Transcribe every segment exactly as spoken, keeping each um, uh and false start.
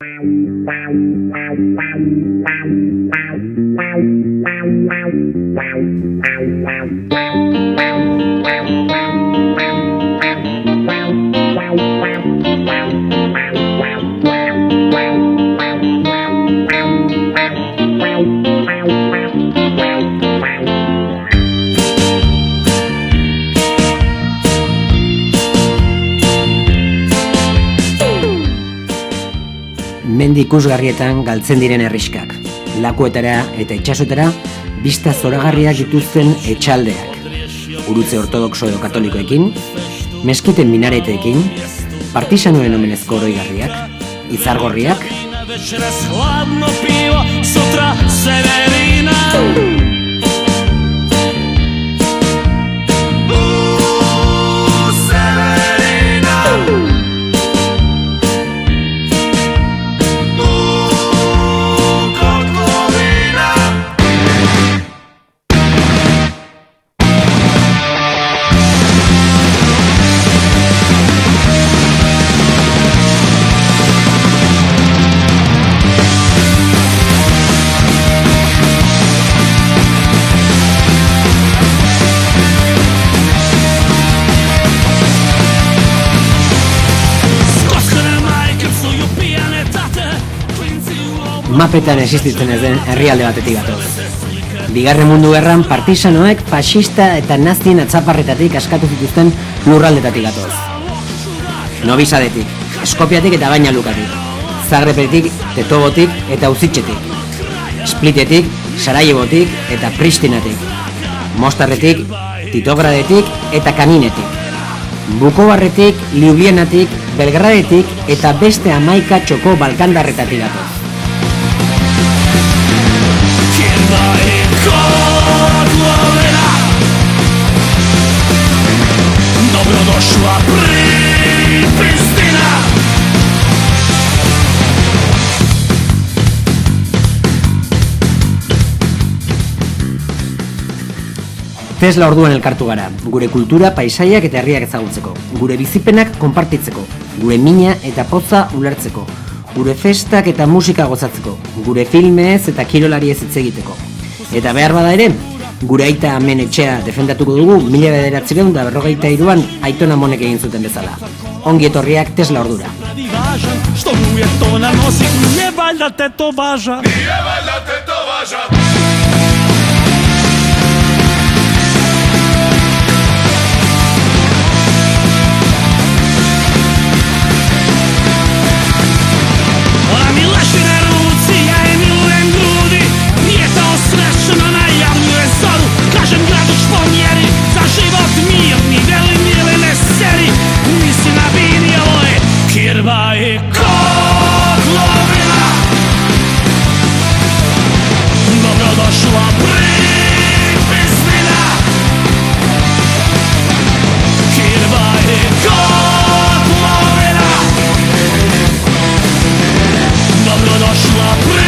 Mendi ikusgarrietan galtzen diren herriskak, lakuetara eta itsasotara bista zoragarriak dituzten etxaldeak, urutze ortodoxo edo katolikoekin, meskiten minareteekin, partisanoen omenezko oroigarriak, izargorriak, mapetan existitzen ez den herrialde batetik gatoz. Bigarren Mundu Gerran partisanoek fascista eta nazien atzaparretatik askatu zituzten lurraldetatik gatoz. Novi Sadetik, Eskopiatik eta Bainalukatik, Zagrebetik, Tetobotik eta Uzitxetik, Splitetik, Sarajevotik eta Pristinatik, Mostarretik, Titogradetik eta Kaninetik, Bukobarretik, Ljubljanatik, Belgradetik eta beste hamaika txoko balkandarretatik gatoz. Dobrodošla Pristina. Tesla orduan elkartu gara, gure kultura, paisaiak eta herriak ezagutzeko, gure bizipenak konpartitzeko, gure mina eta poza ulertzeko, gure festak eta musika gozatzeko, gure filmez eta kirolariez hitz egiteko. Eta behar bada ere, gure aita amen etxea defendatuko dugu mila bederatziehun eta berrogeita hiruan Aiton Amonek egin zuten bezala. Ongi etorriak Tesla ordura. Kažem gradu špomjeri, za život mirni, veli mile ne seri, nisi na vinjelo je, kirba je kotlovina. Dobrodošla Pristina. Kirba je kotlovina. Dobrodošla Pristina.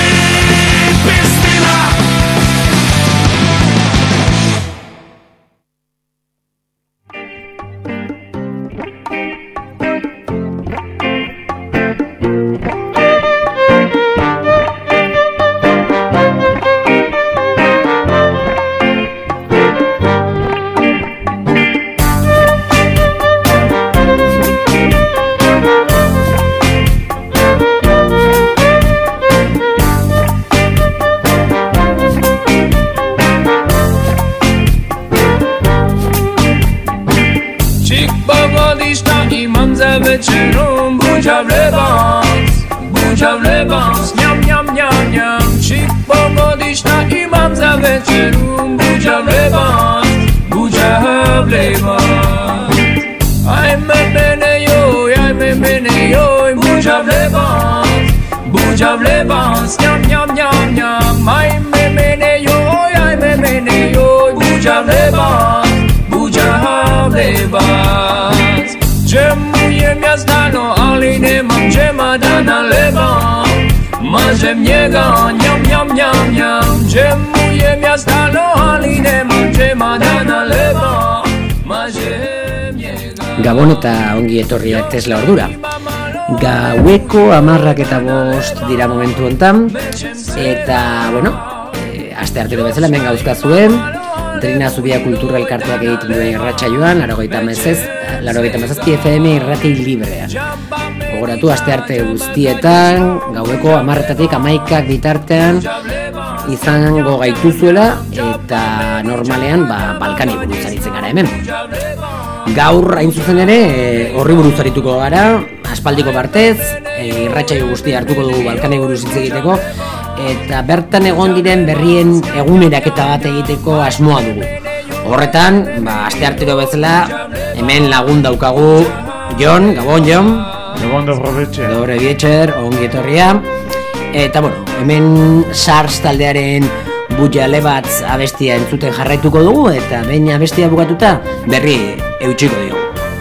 Večerom buďa v lebans, buďa v lebans, ňam, ňam, ňam, ňam. Čik pogodiš na imam za večerom buďa v lebans, buďa v lebans. Aj me mene joj, aj me mene joj, buďa v lebans, buďa v lebans, ňam, ňam, ňam, ňam. Aj me mene joj, aj me mene joj, buďa v lebans, buďa v lebans. Dżemujem ja znano, ali nemam dżema da nalewam. Marzem niego, niam, niam, niam, niam. Dżemujem ja znano, ali nemam dżema da nalewam. Marzem niego. Gabon eta ongi etorriak Tesla ordura. Gaueko amarrak eta bost dira momentu hontan, eta, bueno, e, aste artero bezala hemen gauzkazuen, Trina Zubia Kultura Elkartuak egiten duen irratsaioan, laurogeita hamazazpi F M irrati librea. Gogoratu aste arte guztietan, gaueko hamarretatik hamaikak bitartean izango gaituzuela, eta normalean ba, Balkani buruz aritzen gara hemen. Gaur hain zuzen ere horri buruz arituko gara, aspaldiko partez, e, irratsaio guztia hartuko dugu Balkani buruz hitz egiteko, eta bertan egon diren berrien eguneraketa bat egiteko asmoa dugu. Horretan, ba, aste artero bezala, hemen lagun daukagu Jon, Gabon Jon. Gabon Dobrovetxe. Dobrovetxe, ongi etorria. Eta, bueno, hemen SARS taldearen Bujale bat abestia entzuten jarraituko dugu, eta behin abestia bukatuta berri eutxiko dugu.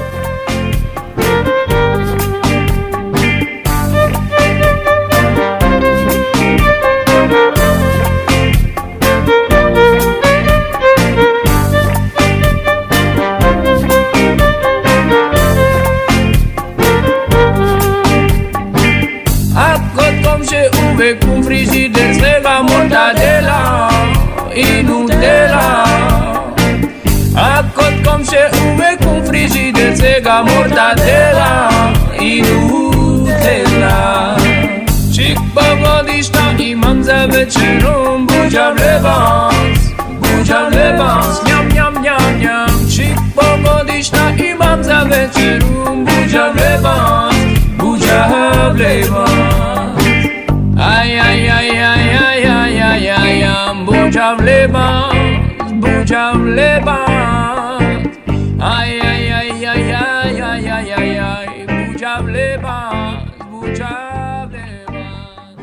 Cum frigider sega mortadela e Nutella. Accot com se uve cum frigider sega mortadela e Nutella. Chic bagodista i manza večerom buđam lebans, buđam lebans, njam njam njam njam. Chic bagodista i manza večerom buđam lebans, buđam lebans. Ay, ay, ay, ay, ay, ay, ay, ay, ay, buđam lebans, buđam lebans. Ay, ay, ay, ay, ay, ay, ay, ay, ay, buđam lebans, buđam lebans.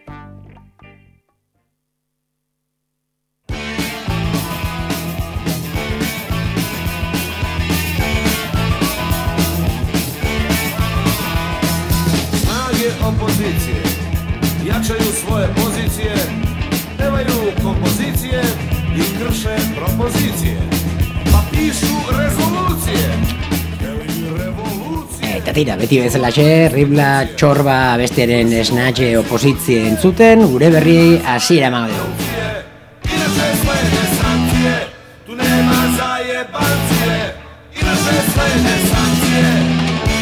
Snage opozicije jačaju svoje pozicije, pevaju kompozicije i krše propozicije, pa pišu rezolucije, pevaju revolucije. Eta tira, beti bezalaxe, Ribla Txorba bestiaren esnatxe opozitzie entzuten, gure berri hasiera emango dugu. Inače slede sankcije, tu nema zajebancije, inače slede sankcije.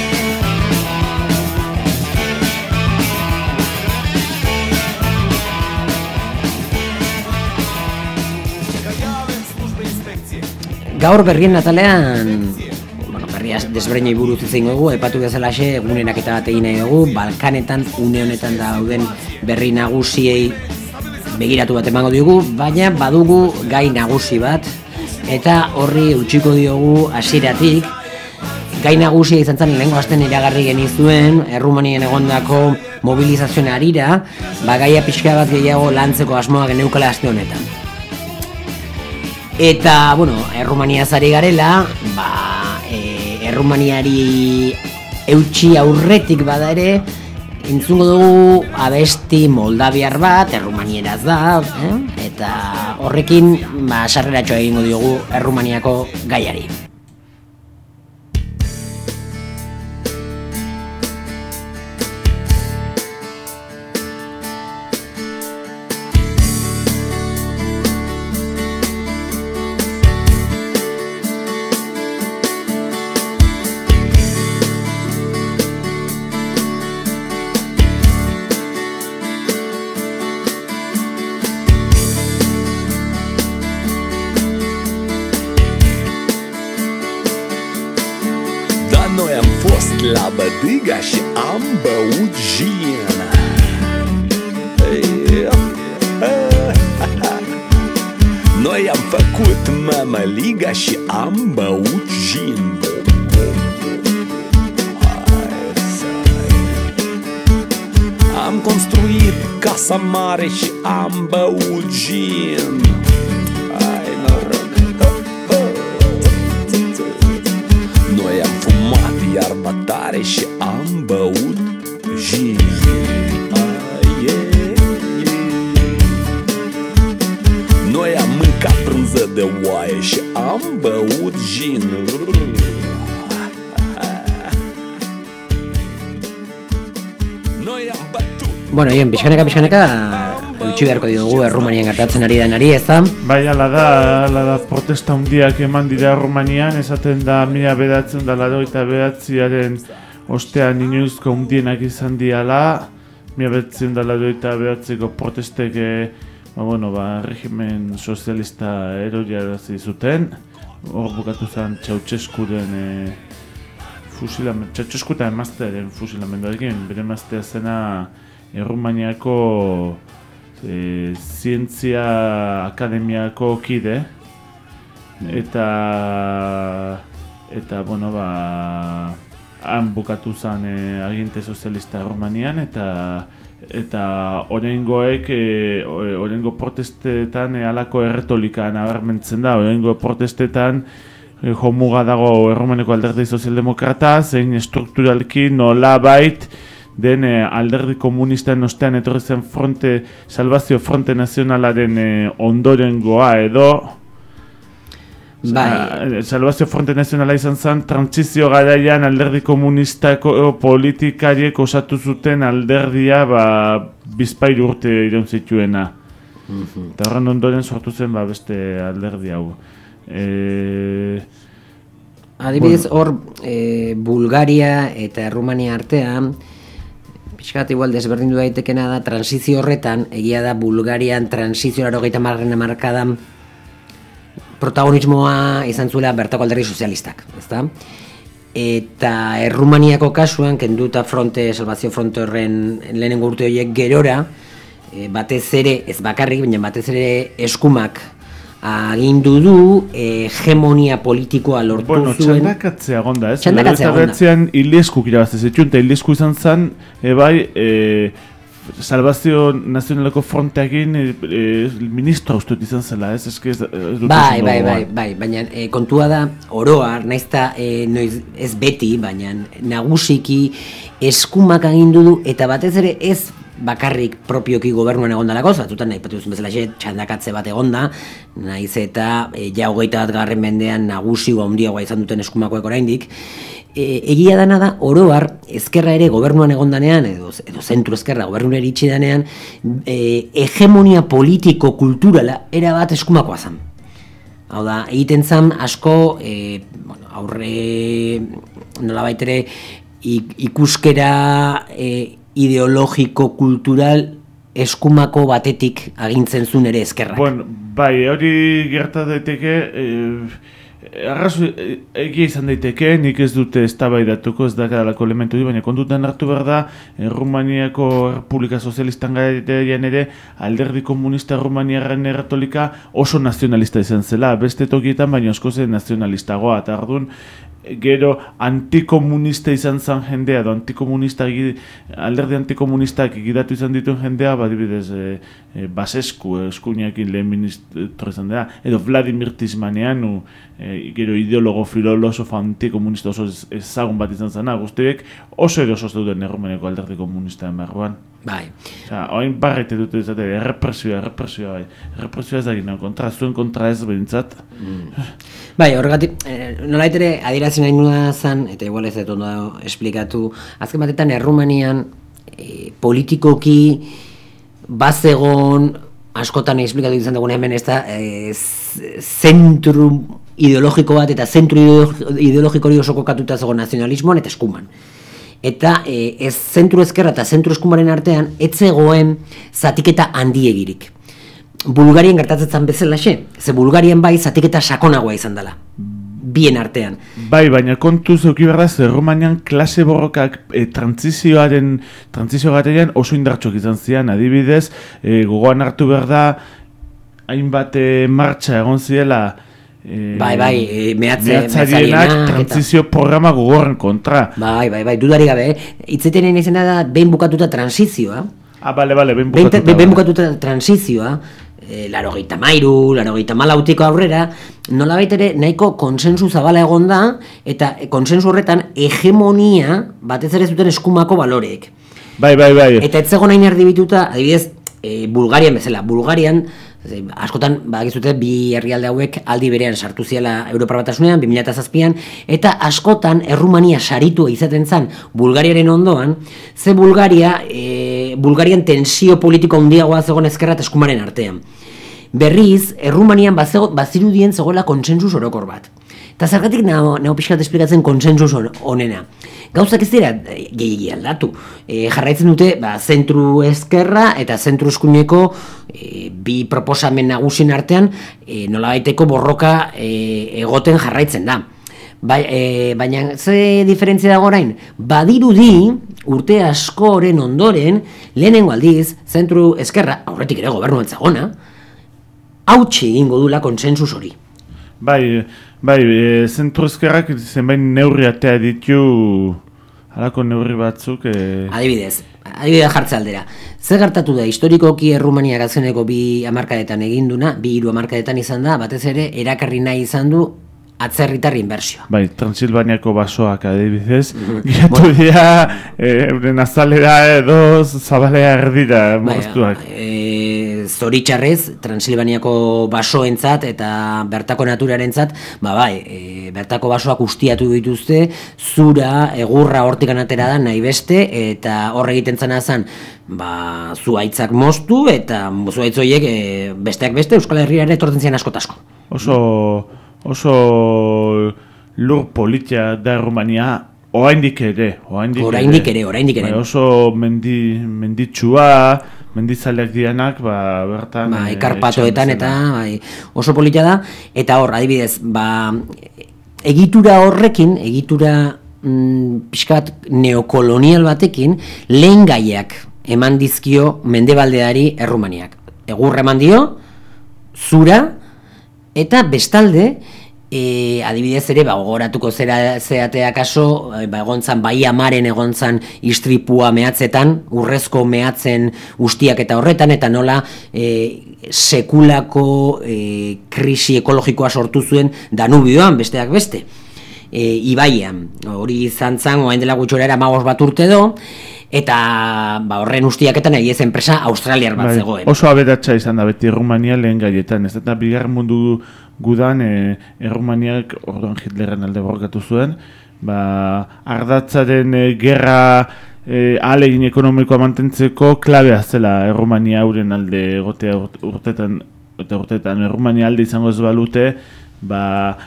Gaur berrien natalean, bueno, berria desberdinei buruz hitz egingo dugu, aipatu bezalaxe egunenak eta bat egin nahi dugu, Balkanetan, une honetan dauden berri nagusiei begiratu bat emango diogu, baina badugu gai nagusi bat, eta horri utziko diogu hasieratik. Gai nagusia izan zen lehengo asten iragarri genizuen, Errumanien egondako mobilizazioen harira, ba gaia pixka bat gehiago lantzeko asmoa geneukala aste honetan. Eta, bueno, Errumaniaz ari garela, ba, e, Errumaniari eutxi aurretik bada ere, entzungo dugu abesti moldaviar bat, errumanieraz da, eh? Eta horrekin, ba, sarreratxoa egingo diogu Errumaniako gaiari. La bădiga și am băut gin. Noi am făcut mămăliga și am băut gin. Am construit casa mare și am băut gin. Ai noroc. Noi am fumat iarba tare și am băut gin. Noi am mâncat brânză de oaie și am băut gin. Bueno, hien, pixkaneka, pixkaneka, utxi beharko diogu Errumanian gertatzen ari denari, ez da? Bai, ala da, ala da, protesta hundiak eman dira Errumanian, esaten da mila bedatzen da laurogeita behatziaren ostean inoizko hundienak izan diala, mila bedatzen da laurogeita behatziko protestek, e, ba, bueno, ba, regimen sozialista eroriarazi zuten, hor bukatu zen Ceausescuren e, fusilamendu, Ceausescu eta emaztearen fusilamenduarekin, bere emaztea zena Errumaniako e, zientzia akademiako kide, eta, eta bueno, ba, han bukatu zen e, aginte sozialista Errumanian, eta eta oraingoek e, oraingo protestetan e, halako erretolika nabarmentzen da, oraingo protestetan e, jomuga dago Errumaneko alderdi sozialdemokrata, zein strukturalki nolabait den e, alderdi komunisten ostean etorri zen fronte, Salvazio Fronte Nazionalaren e, ondorengoa edo Bai. Salvazio Fronte Nazionala izan zen trantsizio garaian alderdi komunistako politikariek osatu zuten alderdia ba, bizpahiru urte iraun zituena. Mm-hmm. Eta horren ondoren sortu zen ba, beste alderdi hau. E... Adibidez, hor bueno. e, Bulgaria eta Errumania artean, pixkat igual desberdindu daitekena da, transizio horretan, egia da Bulgarian transizio laurogeita hamargarren hamarkadan protagonismoa izan zuela bertako alderdi sozialistak, ezta? Eta Errumaniako kasuan, kenduta fronte, Salvazio Fronte horren lehenengo urte horiek gerora, e, batez ere, ez bakarrik, baina batez ere eskumak agindu du, e, hegemonia politikoa lortu bueno, zuen. Bueno, txandakatzea gonda, ez? Txandakatzea gonda. Eta Ilieskuk irabazte zetxun, eta Iliesku izan zen, e, bai, e, Salvazio Nazionaleko fronteakin e, e, ministro ustut izan zela, ez? Ez, ez, ez bai, bai, bai, bai, baina e, kontua da, oroar, naizta e, noiz, ez beti, baina nagusiki eskumak agindu du, eta batez ere ez bakarrik propioki gobernuan egondalako, zatutan nahi patu duzun bezala txandakatze bat egonda, nahiz eta e, ja hogeita bat garren mendean nagusiua handiagoa izan duten eskumakoek oraindik. E, egia dana da, oroar, ezkerra ere gobernuan egondanean, edo, edo zentru ezkerra gobernuan eritsi danean, e, hegemonia politiko-kulturala erabat eskumakoa zen. Hau da, egiten zen asko, e, bueno, aurre nolabait ere ikuskera e, ideologiko-kultural eskumako batetik agintzen zuen ere ezkerrak. Bueno, bai, hori gerta daiteke, eh, arrazu egia izan daiteke, nik ez dute eztabaidatuko, ez dakalako elementu di, baina kontutan hartu behar da, Errumaniako Republika Sozialistan garaian ere, alderdi komunista Errumaniaren erratolika oso nazionalista izan zela, beste tokietan baina asko zen nazionalistagoa, eta ardun, gero antikomunista izan zen jendea, edo antikomunista, alderdi antikomunistak egidatu izan dituen jendea, badibidez e, e, Basescu, eskuinakin lehen ministro izan dela, edo Vladimir Tismaneanu, e, gero ideologo, filosofo antikomunista oso ezagun bat izan zena, guztiek oso eroso duten Errumaniako alderdi komunista barruan. Bai. Osa, oin barrete dute izate, errepresioa, errepresioa, bai. Errepresioa ez da gina, kontra, zuen kontra ez behintzat. Mm. Bai, horregatik, eh, nolait ere adierazi nahi nuna zen, eta igual ez dut ondo esplikatu, azken batetan Errumanian eh, politikoki bazegon, askotan esplikatu izan dugun hemen ez da, eh, zentru ideologiko bat eta zentru ideologiko hori oso kokatuta zegoen nazionalismoan eta eskuman. Eta e, ez zentru ezkerra eta zentru eskumaren artean ez zegoen zatiketa handiegirik. Bulgarian gertatzen bezalaxe, ze Bulgarian bai zatiketa sakonagoa izan dela, bien artean. Bai, baina kontu zeuki behar da, Errumanian klase borrokak e, trantzizioaren, trantzizio garaian oso indartxok izan zian, adibidez, e, gogoan hartu behar da, hainbat e, martxa egon ziela, E, bai, bai, e, mehatze, mehatzarienak trantzizio eta programa gogorren kontra. Bai, bai, bai, dudari gabe, itzeten egin izan da, behin bukatuta transizioa. Ah, bale, bale, behin bukatuta. Behin, behin bukatuta transizioa, e, laro gehieta mairu, laro gehieta malautiko aurrera, nola baitere nahiko konsensu zabala egon da, eta konsensu horretan hegemonia batez ere zuten eskumako baloreek. Bai, bai, bai. Eta ez zegoen hain erdibituta, adibidez, e, Bulgarian bezala, Bulgarian Askotan, bagizute, bi herrialde hauek aldi berean sartu ziela Europar Batasunean, bi mila zazpian, eta askotan Errumania saritua izaten zen Bulgariaren ondoan, ze Bulgaria, e, Bulgarian tensio politiko handiagoa zegoen ezkerra eta eskumaren artean. Berriz, Errumanian bazirudien zegoela konsensus orokor bat. Eta zergatik naho, naho pixkat esplikatzen konsensus honena. Gauzak ez dira gehiagi aldatu. E, jarraitzen dute ba, zentru ezkerra eta zentru eskuineko e, bi proposamen nagusien artean e, nolabaiteko borroka e, egoten jarraitzen da. Ba, e, baina ze diferentzia dago orain? Badirudi urte askoren ondoren lehenengo aldiz zentru ezkerra, aurretik ere gobernuan zagona, hautsi egingo dula konsensus hori. Bai, bai, e, zentru ezkerrak zenbait neurri atea ditu halako neurri batzuk. E... Adibidez, adibidez jartze aldera. Zer gertatu da, historikoki Errumaniak azkeneko bi hamarkadetan eginduna, bi hiru hamarkadetan izan da, batez ere erakarri nahi izan du atzerritar inbertsioa. Bai, Transilvaniako basoak adibidez, giratu dira, euren azalera edo zabalea erdira moztuak. Bai, e, zoritxarrez, Transilvaniako basoentzat eta bertako naturarentzat, ba bai, e, bertako basoak ustiatu dituzte, zura, egurra hortik anatera da nahi beste, eta hor egiten zena zen, ba, zuaitzak moztu, eta zuaitz horiek e, besteak beste, Euskal Herria ere etortzen zian askotasko. Oso... Oso lur politia da Errumania, oraindik ere, oraindik ere. Oraindik ere, oraindik ere. Bai, oso mendi, menditsua, mendizaleak dianak, ba, bertan... Bai, Karpatoetan eta bai, oso politia da, eta hor, adibidez, ba, egitura horrekin, egitura mm, pixkat neokolonial batekin, lehen gaiak eman dizkio mendebaldeari Errumaniak. Egur eman dio, zura, eta bestalde, e, adibidez ere, ba, gogoratuko zera zeatea kaso, ba, egontzan, bai amaren egontzan istripua mehatzetan, urrezko mehatzen ustiak eta horretan, eta nola e, sekulako e, krisi ekologikoa sortu zuen Danubioan, besteak beste. E, ibaian, hori izan zan, oain dela gutxora era magos bat urte do, eta ba, horren ustiaketan egiez enpresa australiar bat bai, zegoen. Oso aberatsa izan da beti Errumania lehen gaietan, ez eta bigarren mundu gudan e, Errumaniak orduan Hitlerren alde borrokatu zuen, ba, ardatzaren e, gerra e, ahalegin ekonomikoa mantentzeko klabea zela Errumania hauren alde egotea urtetan, eta urtetan Errumania alde izango ez balute, ba,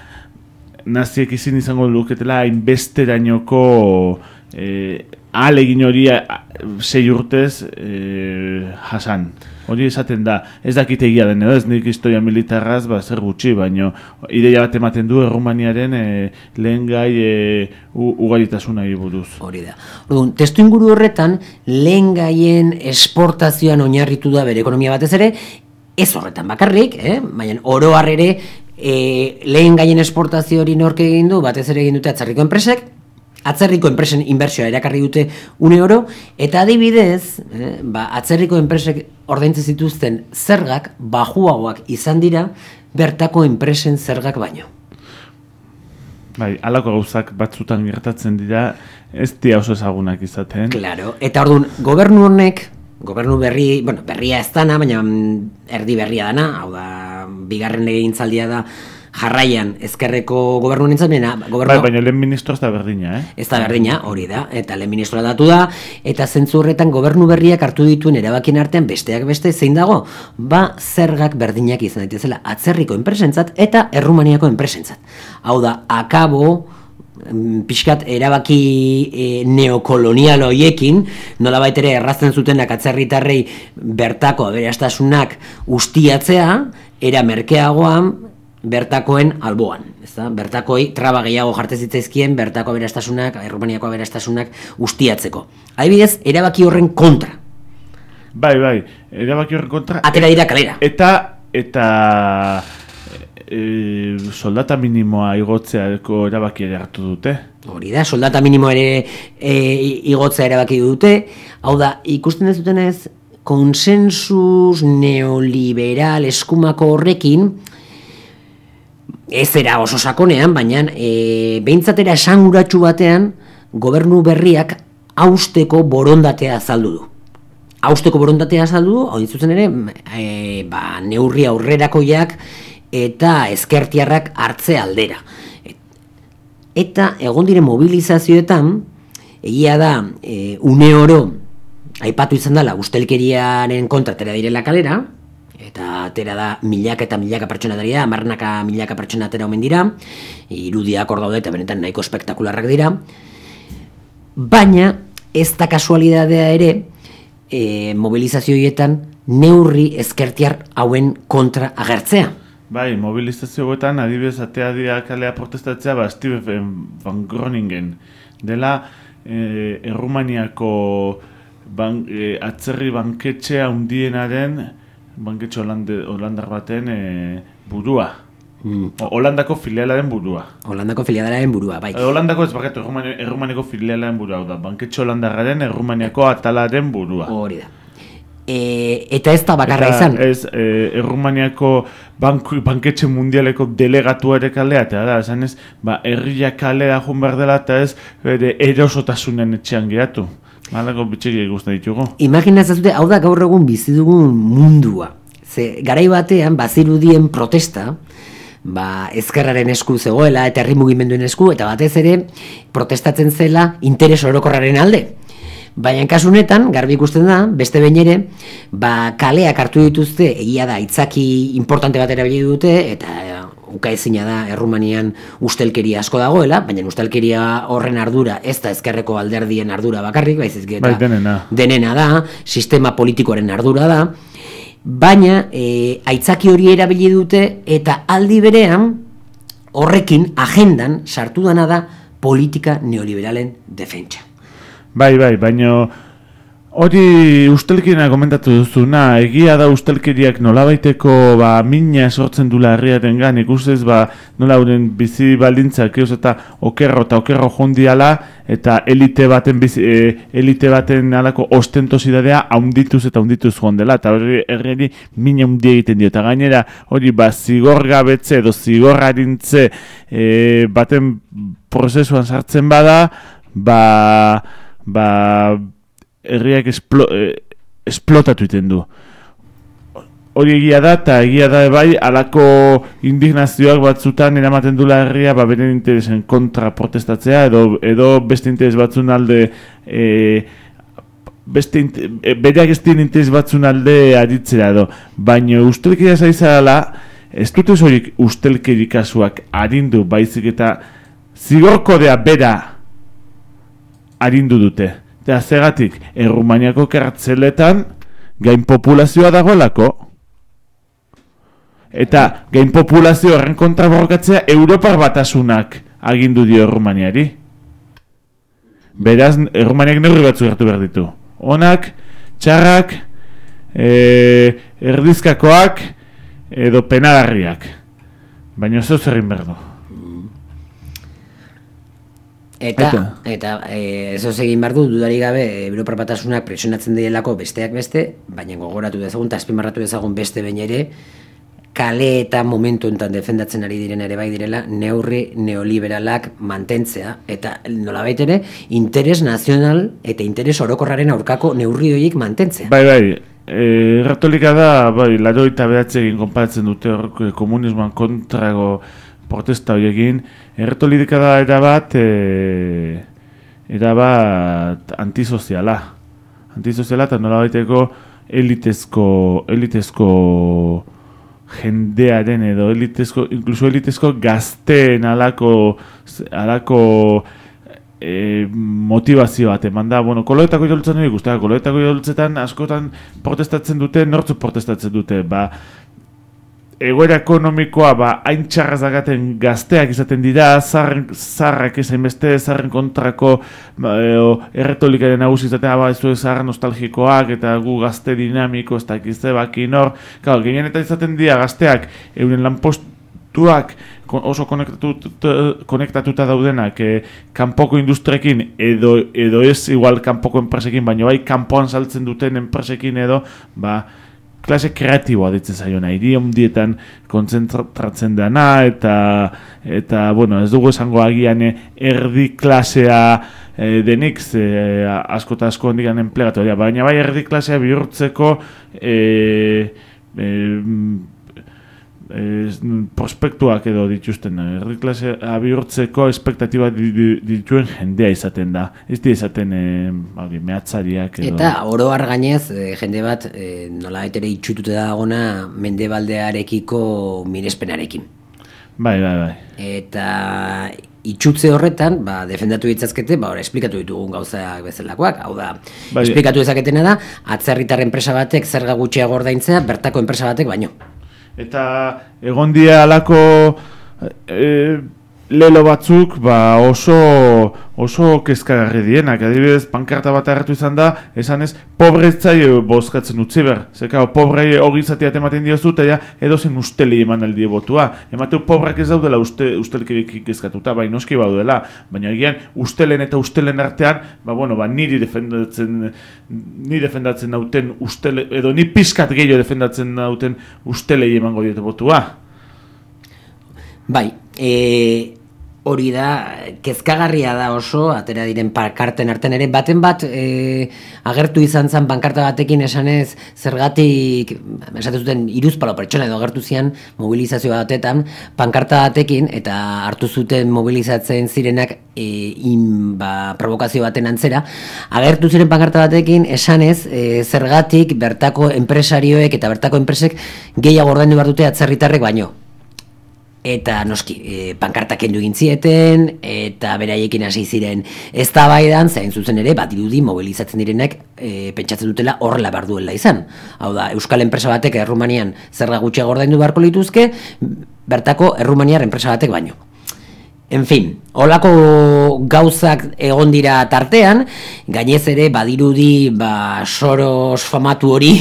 naziek izin izango luketela hainbesterainoko e, ahalegin hori sei urtez e, jasan. Hori esaten da, ez dakite egia den edo, ez nik historia militarraz, ba, zer gutxi, baino ideia bat ematen du Errumaniaren e, lehen gai e, ugaritasuna buruz. Hori da. Orduan, testu inguru horretan, lehen gaien esportazioan oinarritu da bere ekonomia batez ere, ez horretan bakarrik, eh? Baina oro har ere e, lehen gaien esportazio hori nork egin du, batez ere egin dute atzerriko enpresek, atzerriko enpresen inbertsioa erakarri dute une oro, eta adibidez, eh, ba, atzerriko enpresek ordaintzen zituzten zergak bajuagoak izan dira bertako enpresen zergak baino. Bai, halako gauzak batzutan gertatzen dira, ez dira oso ezagunak izaten. Claro, eta orduan, gobernu honek, gobernu berri, bueno, berria ez dana, baina erdi berria dana, hau da, bigarren egintzaldia da, jarraian ezkerreko gobernu nintzen, gobernu... Bai, baina lehen ministro ez da berdina, eh? Ez da berdina, hori da, eta lehen ministroa datu da, eta zentzu horretan gobernu berriak hartu dituen erabakien artean besteak beste zein dago, ba zergak berdinak izan daitezela atzerriko enpresentzat eta Errumaniako enpresentzat. Hau da, akabo, pixkat erabaki e, neokolonial hoiekin, nolabait ere errazten zutenak atzerritarrei bertako aberastasunak ustiatzea, era merkeagoan, bertakoen alboan, ezta? Bertakoi traba gehiago jarte zitzaizkien bertako aberastasunak, Errumaniako aberastasunak ustiatzeko. Adibidez, erabaki horren kontra. Bai, bai, erabaki horren kontra. Atera dira kalera. Eta eta e, soldata minimoa igotzeako erabaki ere hartu dute. Hori da, soldata minimo ere e, igotzea erabaki dute. Hau da, ikusten ez dutenez, konsensus neoliberal eskumako horrekin, ez era oso sakonean, baina e, behintzatera esanguratsu batean gobernu berriak hausteko borondatea azaldu du. hausteko borondatea azaldu du, hain zuzen ere, e, ba, neurri aurrerakoiak eta ezkertiarrak hartze aldera. Eta egon diren mobilizazioetan, egia da, e, une oro, aipatu izan dela, ustelkeriaren kontra atera direla kalera, eta atera da milaka eta milaka pertsona dira, hamarnaka milaka pertsona atera omen dira, irudiak hor daude eta benetan nahiko espektakularrak dira, baina ez da kasualidadea ere, e, mobilizazioetan neurri ezkertiar hauen kontra agertzea. Bai, mobilizazioetan adibidez atea dira kalea protestatzea ba Steve Van Groningen dela e, Errumaniako ban, e, atzerri banketxe handienaren banketxe Holande, holandar baten e, burua. Mm. O, Holandako filialaren burua. Holandako filialaren burua, bai. E, Holandako ez bakatu, Errumaniko filialaren burua da. Banketxe holandarraren Errumaniako atalaren burua. Hori da. E, eta ez da bakarra eta izan. Ez, e, Errumaniako banku, banketxe mundialeko delegatu ere kalea, eta da, esan ez, ba, herria kalea jun behar dela, eta ez, bere erosotasunen etxean geratu. Malako bitxegi guztan ditugu. Imaginatzazute, hau da gaur egun bizi dugun mundua. Ze, garai batean, bazirudien protesta, ba, ezkerraren esku zegoela, eta herri mugimenduen esku, eta batez ere, protestatzen zela interes orokorraren alde. Baina kasu honetan, garbi ikusten da, beste behin ere, ba, kaleak hartu dituzte, egia da, itzaki importante bat erabili dute, eta ukaezina da Errumanian ustelkeria asko dagoela, baina ustelkeria horren ardura ez da ezkerreko alderdien ardura bakarrik, baizik eta bai, denena. denena da, sistema politikoaren ardura da, baina e, aitzaki hori erabili dute, eta aldi berean, horrekin, agendan, sartu dana da, politika neoliberalen defentsa. Bai, bai, baina hori ustelkeriena komentatu duzuna, egia da ustelkeriak nolabaiteko ba, mina sortzen dula herriarengan, ikustez ba, nola horren bizi baldintzak eus eta okerro eta okerro jondiala, eta elite baten bizi, e, elite baten alako ostentosidadea haundituz eta haundituz jondela, eta hori herriari mina hundi egiten dio, eta gainera hori ba, zigorgabetze edo zigorrarintze e, baten prozesuan sartzen bada, ba... ba herriak esplo, eh, esplotatu iten du. Hori egia da, eta egia da bai, alako indignazioak batzutan eramaten dula herria ba, beren interesen kontra protestatzea, edo, edo beste interes batzun alde eh, beste eh, bereak ez dien interes batzun alde aritzera edo. Baina ustelkeria zaizala, ez dut ez horik ustelkeri kasuak arindu, baizik eta zigorkodea bera arindu dute. Eta zegatik, Errumaniako kartzeletan gain populazioa dagoelako. Eta gain populazio horren kontra borrokatzea Europar Batasunak agindu dio Errumaniari. Beraz, Errumaniak neurri batzu hartu behar ditu. Onak, txarrak, e, erdizkakoak, edo penagarriak. Baina zeu zerrin behar du. Eta, eta e, ez egin behar du, dudari gabe, Europar Batasunak presionatzen direlako besteak beste, baina gogoratu dezagun, eta azpimarratu dezagun beste behin ere, kale eta momentu enten defendatzen ari diren ere bai direla, neurri neoliberalak mantentzea, eta nolabait ere, interes nazional eta interes orokorraren aurkako neurri horiek mantentzea. Bai, bai, e, erratolika da, bai, laro eta behatze egin konparatzen dute hor komunismoan kontrago protesta horiekin, erretolideka da erabat, e, erabat antisoziala. Antisoziala eta nolabaiteko elitezko, elitezko jendearen edo elitezko, inkluso elitezko gazteen alako, alako e, motivazio bat eman da. Bueno, koloretako joltzen hori guztiak, koloretako joltzetan askotan protestatzen dute, nortzuk protestatzen dute, ba, egoera ekonomikoa ba, hain txarraz dagaten gazteak izaten dira, zarrak ezain beste, zarren kontrako ba, erretolikaren nagusi izatea, ba, ez du zarra nostalgikoak eta gu gazte dinamiko, ez dakizte, bakin hor. Claro, gehien eta izaten dira gazteak, euren lanpostuak oso konektatuta, konektatuta daudenak eh, kanpoko industrekin edo, edo ez igual kanpoko enpresekin, baina bai kanpoan saltzen duten enpresekin edo, ba, klase kreatiboa ditzen zaiona, hiri handietan kontzentratzen dena, eta, eta bueno, ez dugu esango agian erdi klasea e, denik ze, asko eta asko ondigan enplegatu dira, baina bai erdi klasea bihurtzeko e, e, e, prospektuak edo dituzten, erdi klasea bihurtzeko espektatiba dituen jendea izaten da, ez di izaten e, mehatzariak edo. Eta oro har gainez, jende bat e, nola etere itxutute dagona mendebaldearekiko mirespenarekin. Bai, bai, bai. Eta itxutze horretan, ba, defendatu ditzazkete, ba, esplikatu ditugun gauzak bezalakoak, hau da, bai, esplikatu dezaketena da, atzerritar enpresa batek zerga gutxiago ordaintzea, bertako enpresa batek baino. Eta egon dia alako e, lelo batzuk ba, oso, oso kezkagarri dienak, adibidez, pankarta bat agertu izan da, esan ez, pobretzai bozkatzen utzi behar. Zeka, pobrei hori zatiat ematen diozu, eta ja, edozen usteli eman aldie botua. Emateu pobrak ez daudela uste, ustelkirik kezkatuta, bai noski baudela, baina egian ustelen eta ustelen artean, ba, bueno, ba, niri defendatzen, ni defendatzen nauten ustele, edo ni pizkat gehiago defendatzen nauten ustelei emango diote botua. Bai, e... hori da, kezkagarria da oso, atera diren pankarten artean ere, baten bat e, agertu izan zen pankarta batekin esanez, zergatik, esate zuten, hiruzpalau pertsona edo agertu zian mobilizazio batetan, pankarta batekin, eta hartu zuten mobilizatzen zirenak e, in, ba, provokazio baten antzera, agertu ziren pankarta batekin esanez, e, zergatik bertako enpresarioek eta bertako enpresek gehiago ordaindu behar dute atzerritarrek baino. Eta noski, e, pankartak kendu egin zieten, eta beraiekin hasi ziren eztabaidan, zain zuzen ere, bat irudi mobilizatzen direnek e, pentsatzen dutela horrela behar duela izan. Hau da, euskal enpresa batek Errumanian zerga gutxiago ordaindu beharko lituzke, bertako errumaniar enpresa batek baino. En fin, holako gauzak egon dira tartean, gainez ere badirudi ba, Soros famatu hori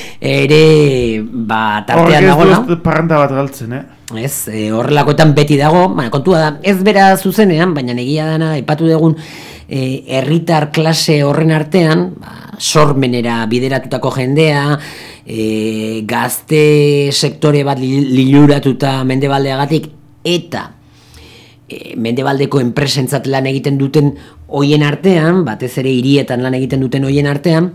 ere ba, tartean dagoela. Horrek ez du parranda bat galtzen, eh? Ez, e, horrelakoetan beti dago, baina kontua da, ez bera zuzenean, baina egia dana, aipatu dugun e, herritar klase horren artean, ba, sormenera bideratutako jendea, e, gazte sektore bat liluratuta mendebaldeagatik, eta e, mendebaldeko enpresentzat lan egiten duten hoien artean, batez ere hirietan lan egiten duten hoien artean,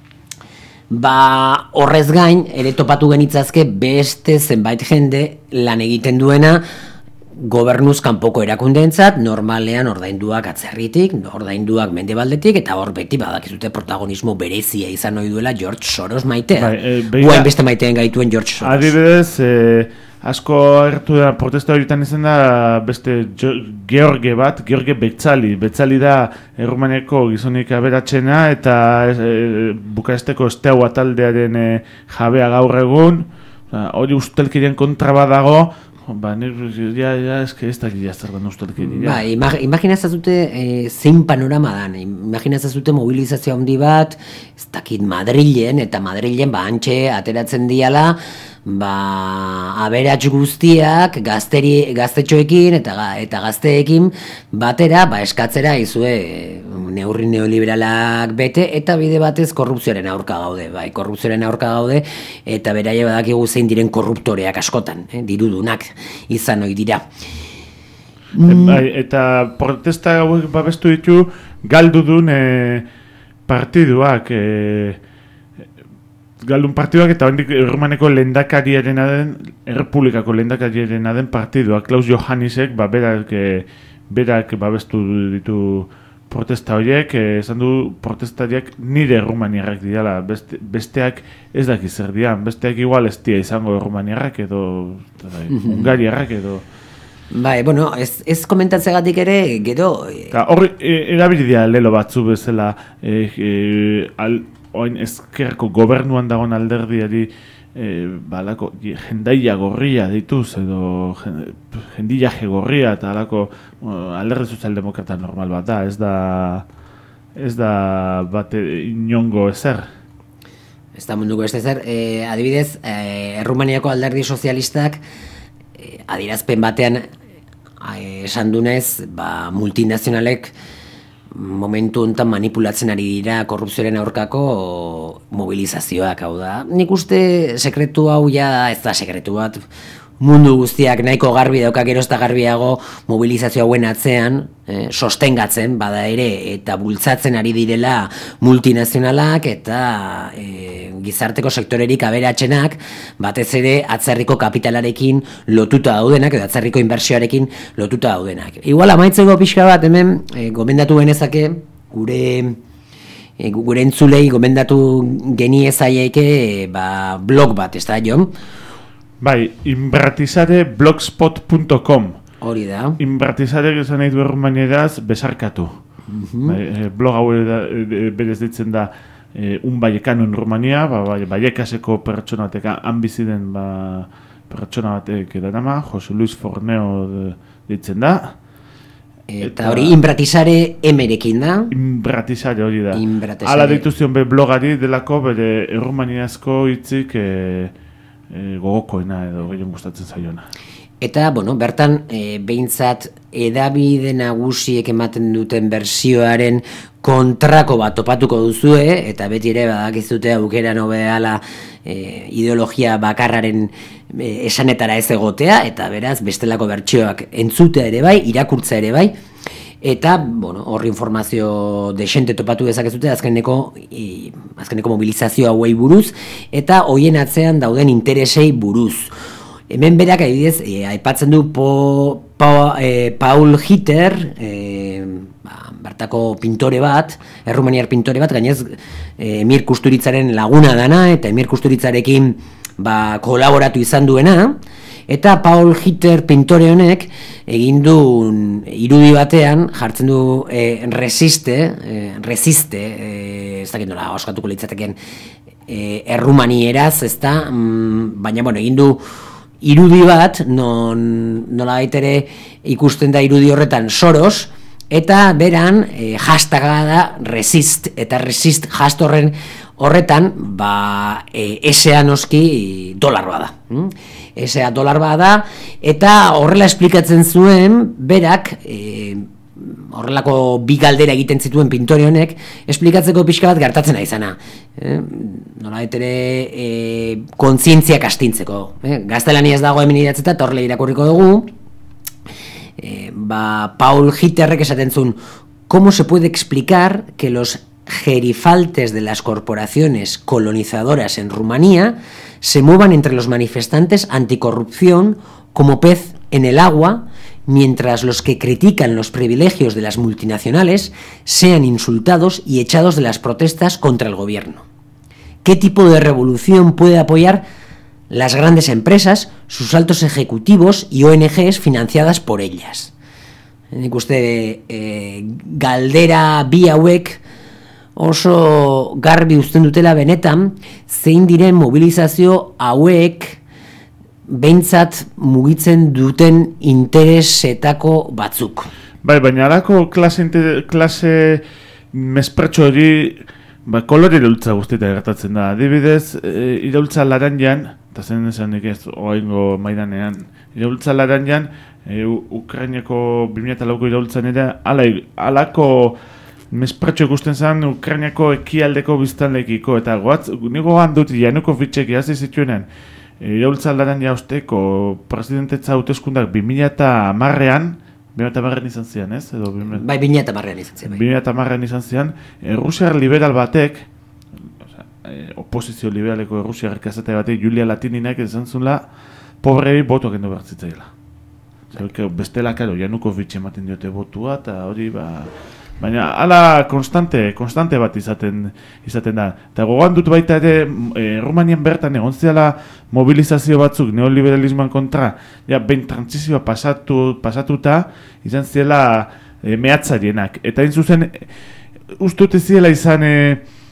ba horrez gain, ere topatu genitzazke beste zenbait jende lan egiten duena gobernuz kanpoko erakundeentzat, normalean ordainduak atzerritik, ordainduak mendebaldetik, eta hor beti badakizute protagonismo berezia izan ohi duela George Soros maitea. Bai, e, Guain beste maiteen gaituen George Soros. Adibidez, e, asko ertu da protesta horietan izan da beste George bat, George Betzali. Betzali da Errumaniako gizonik aberatsena eta e, Bukaresteko Steaua taldearen e, jabea gaur egun. Hori ustelkirien kontra badago, ba, ja, ja, eske ez dakit jazter den ustelkiria. Ba, imag, imaginazazute e, zein panorama dan, imaginazazute mobilizazio handi bat, ez dakit Madrilen, eta Madrilen ba antxe ateratzen diala, ba, aberats guztiak gazteri, gaztetxoekin eta, eta gazteekin batera ba, eskatzera izue neurri neoliberalak bete eta bide batez korrupzioaren aurka gaude, bai, korrupzioaren aurka gaude eta beraie badakigu zein diren korruptoreak askotan, eh, dirudunak izan ohi dira. Mm. Bai, eta protesta hauek babestu ditu galdu duen e, partiduak, e, galdun partiduak eta hondik Errumaneko lehendakariarena den, Errepublikako lehendakariarena den partiduak, Klaus Johannisek, ba, berak, e, berak babestu ditu protesta horiek, esan du protestariak nire errumaniarrak dirala, beste, besteak ez daki zer dian, besteak igual ez dia izango errumaniarrak edo mm-hmm. ungariarrak edo... Bai, bueno, ez, ez komentatzegatik ere, gero... Horri, e, erabilidea lelo batzu bezala, e, e, al, oin ezkerreko gobernuan dagoen alderdiari, e, balako, jendaia gorria dituz, edo jendiaje gorria, eta alako alderdi sozialdemokrata normal bat da, ez da, ez da bate inongo ezer. Ez da munduko ez ezer, e, adibidez, e, Errumaniako alderdi sozialistak, e, adierazpen batean, e, esan dunez, ba, multinazionalek, momentu honetan manipulatzen ari dira korrupzioaren aurkako mobilizazioak, hau da. Nik uste sekretu hau ja ez da sekretu bat, mundu guztiak nahiko garbi dauka gero eta garbiago mobilizazio hauen atzean eh, sostengatzen bada ere eta bultzatzen ari direla multinazionalak eta eh, gizarteko sektorerik aberatsenak batez ere atzerriko kapitalarekin lotuta daudenak edo atzerriko inbertsioarekin lotuta daudenak. Igual amaitzeko pixka bat hemen eh, gomendatu genezake gure E, gure entzulei gomendatu geniezaieke e, ba, blog bat, ez da, Jon? Bai, inbratizare blogspot punto com. Hori da. Inbratizare gizan nahi du errumanieraz besarkatu. Mm-hmm. Bai, e, blog hau da, e, berez ditzen da e, un baiekano en Rumania, ba, bai, baiekaseko pertsona batek han bizi den ba, pertsona batek edanama, Jose Luis Forneo ditzen da. Eta hori inbratizare emerekin da. Inbratizare hori da. Inbratizare. Hala dituzion be blogari delako bere errumaniazko hitzik e, e, gogokoena edo gehien gustatzen zaiona. Eta, bueno, bertan e, behintzat edabide nagusiek ematen duten bersioaren kontrako bat topatuko duzue, eta beti ere badakizute aukera nobeala e, ideologia bakarraren e, esanetara ez egotea, eta beraz bestelako bertsioak entzutea ere bai, irakurtza ere bai, eta, bueno, hor informazio desente topatu dezakezute azkeneko, i, azkeneko mobilizazio hauei buruz, eta hoien atzean dauden interesei buruz. Hemen berak adibidez, e, aipatzen du po, pa, e, Paul Hitter, e, ba, bertako pintore bat, errumaniar pintore bat, gainez e, Emir Kusturitzaren laguna dana, eta Emir Kusturitzarekin ba, kolaboratu izan duena, eta Paul Hitter pintore honek egin du irudi batean, jartzen du e, resiste, e, resiste, e, ez dakit nola oskatuko litzateken e, errumanieraz, ez da, mm, baina bueno, egin du irudi bat, non nola baitere ikusten da irudi horretan Soros, eta beran e, hashtaga da resist, eta resist hasht horren horretan, ba, e, esea noski dolar bada. Mm? Esea dolar bada, eta horrela esplikatzen zuen, berak, e, horrelako bi galdera egiten zituen pintore honek, esplikatzeko pixka bat gertatzen da izana. Eh? Nola ere e, kontzientziak astintzeko. Eh? Gaztelania ez dago hemen idatzeta, eta horrela irakurriko dugu. Eh, ba, Paul Hitterrek esaten zuen, ¿cómo se puede explicar que los gerifaltes de las corporaciones colonizadoras en Rumanía se muevan entre los manifestantes anticorrupción como pez en el agua, mientras los que critican los privilegios de las multinacionales sean insultados y echados de las protestas contra el gobierno? ¿Qué tipo de revolución puede apoyar las grandes empresas, sus altos ejecutivos y O N Ges financiadas por ellas? Nik uste e, galdera bi hauek oso garbi uzten dutela benetan, zein diren mobilizazio hauek behintzat mugitzen duten interesetako batzuk. Bai, baina alako klase, klase mespertxo hori ba, kolore iraultza guztietan gertatzen da. Adibidez, e, iraultza laranjan, eta zen esan nik ez oaingo maidanean, iraultza laranjan, e, Ukrainako bi mila lauko iraultzan ere, ala, alako mespertxo ikusten zen Ukrainako ekialdeko biztanlekiko, eta goatz, niko gandut Janukowitxek hasi zituenen, iraultza laranja usteko presidentetza hauteskundak bi mila hamarrean, bi mila hamarrean izan zian, ez? Edo, bai, bi mila hamarrean izan zian. bi mila hamarrean izan zian, Errusiar liberal batek, oza, eh, oposizio liberaleko Errusiar kazete batek, Julia Latininak izan zula, pobrei botuak endo bertzitzaila. Bestela, karo, Janukowitz ematen diote botua, eta hori, ba... Baina, ala konstante, konstante bat izaten izaten da. Eta gogoan dut baita ere, e, Rumanian bertan egon ziala mobilizazio batzuk neoliberalismoan kontra, ja, behin trantzizioa pasatu, pasatuta, izan ziela e, mehatzarienak. Eta hain zuzen, ustut ez ziela izan e,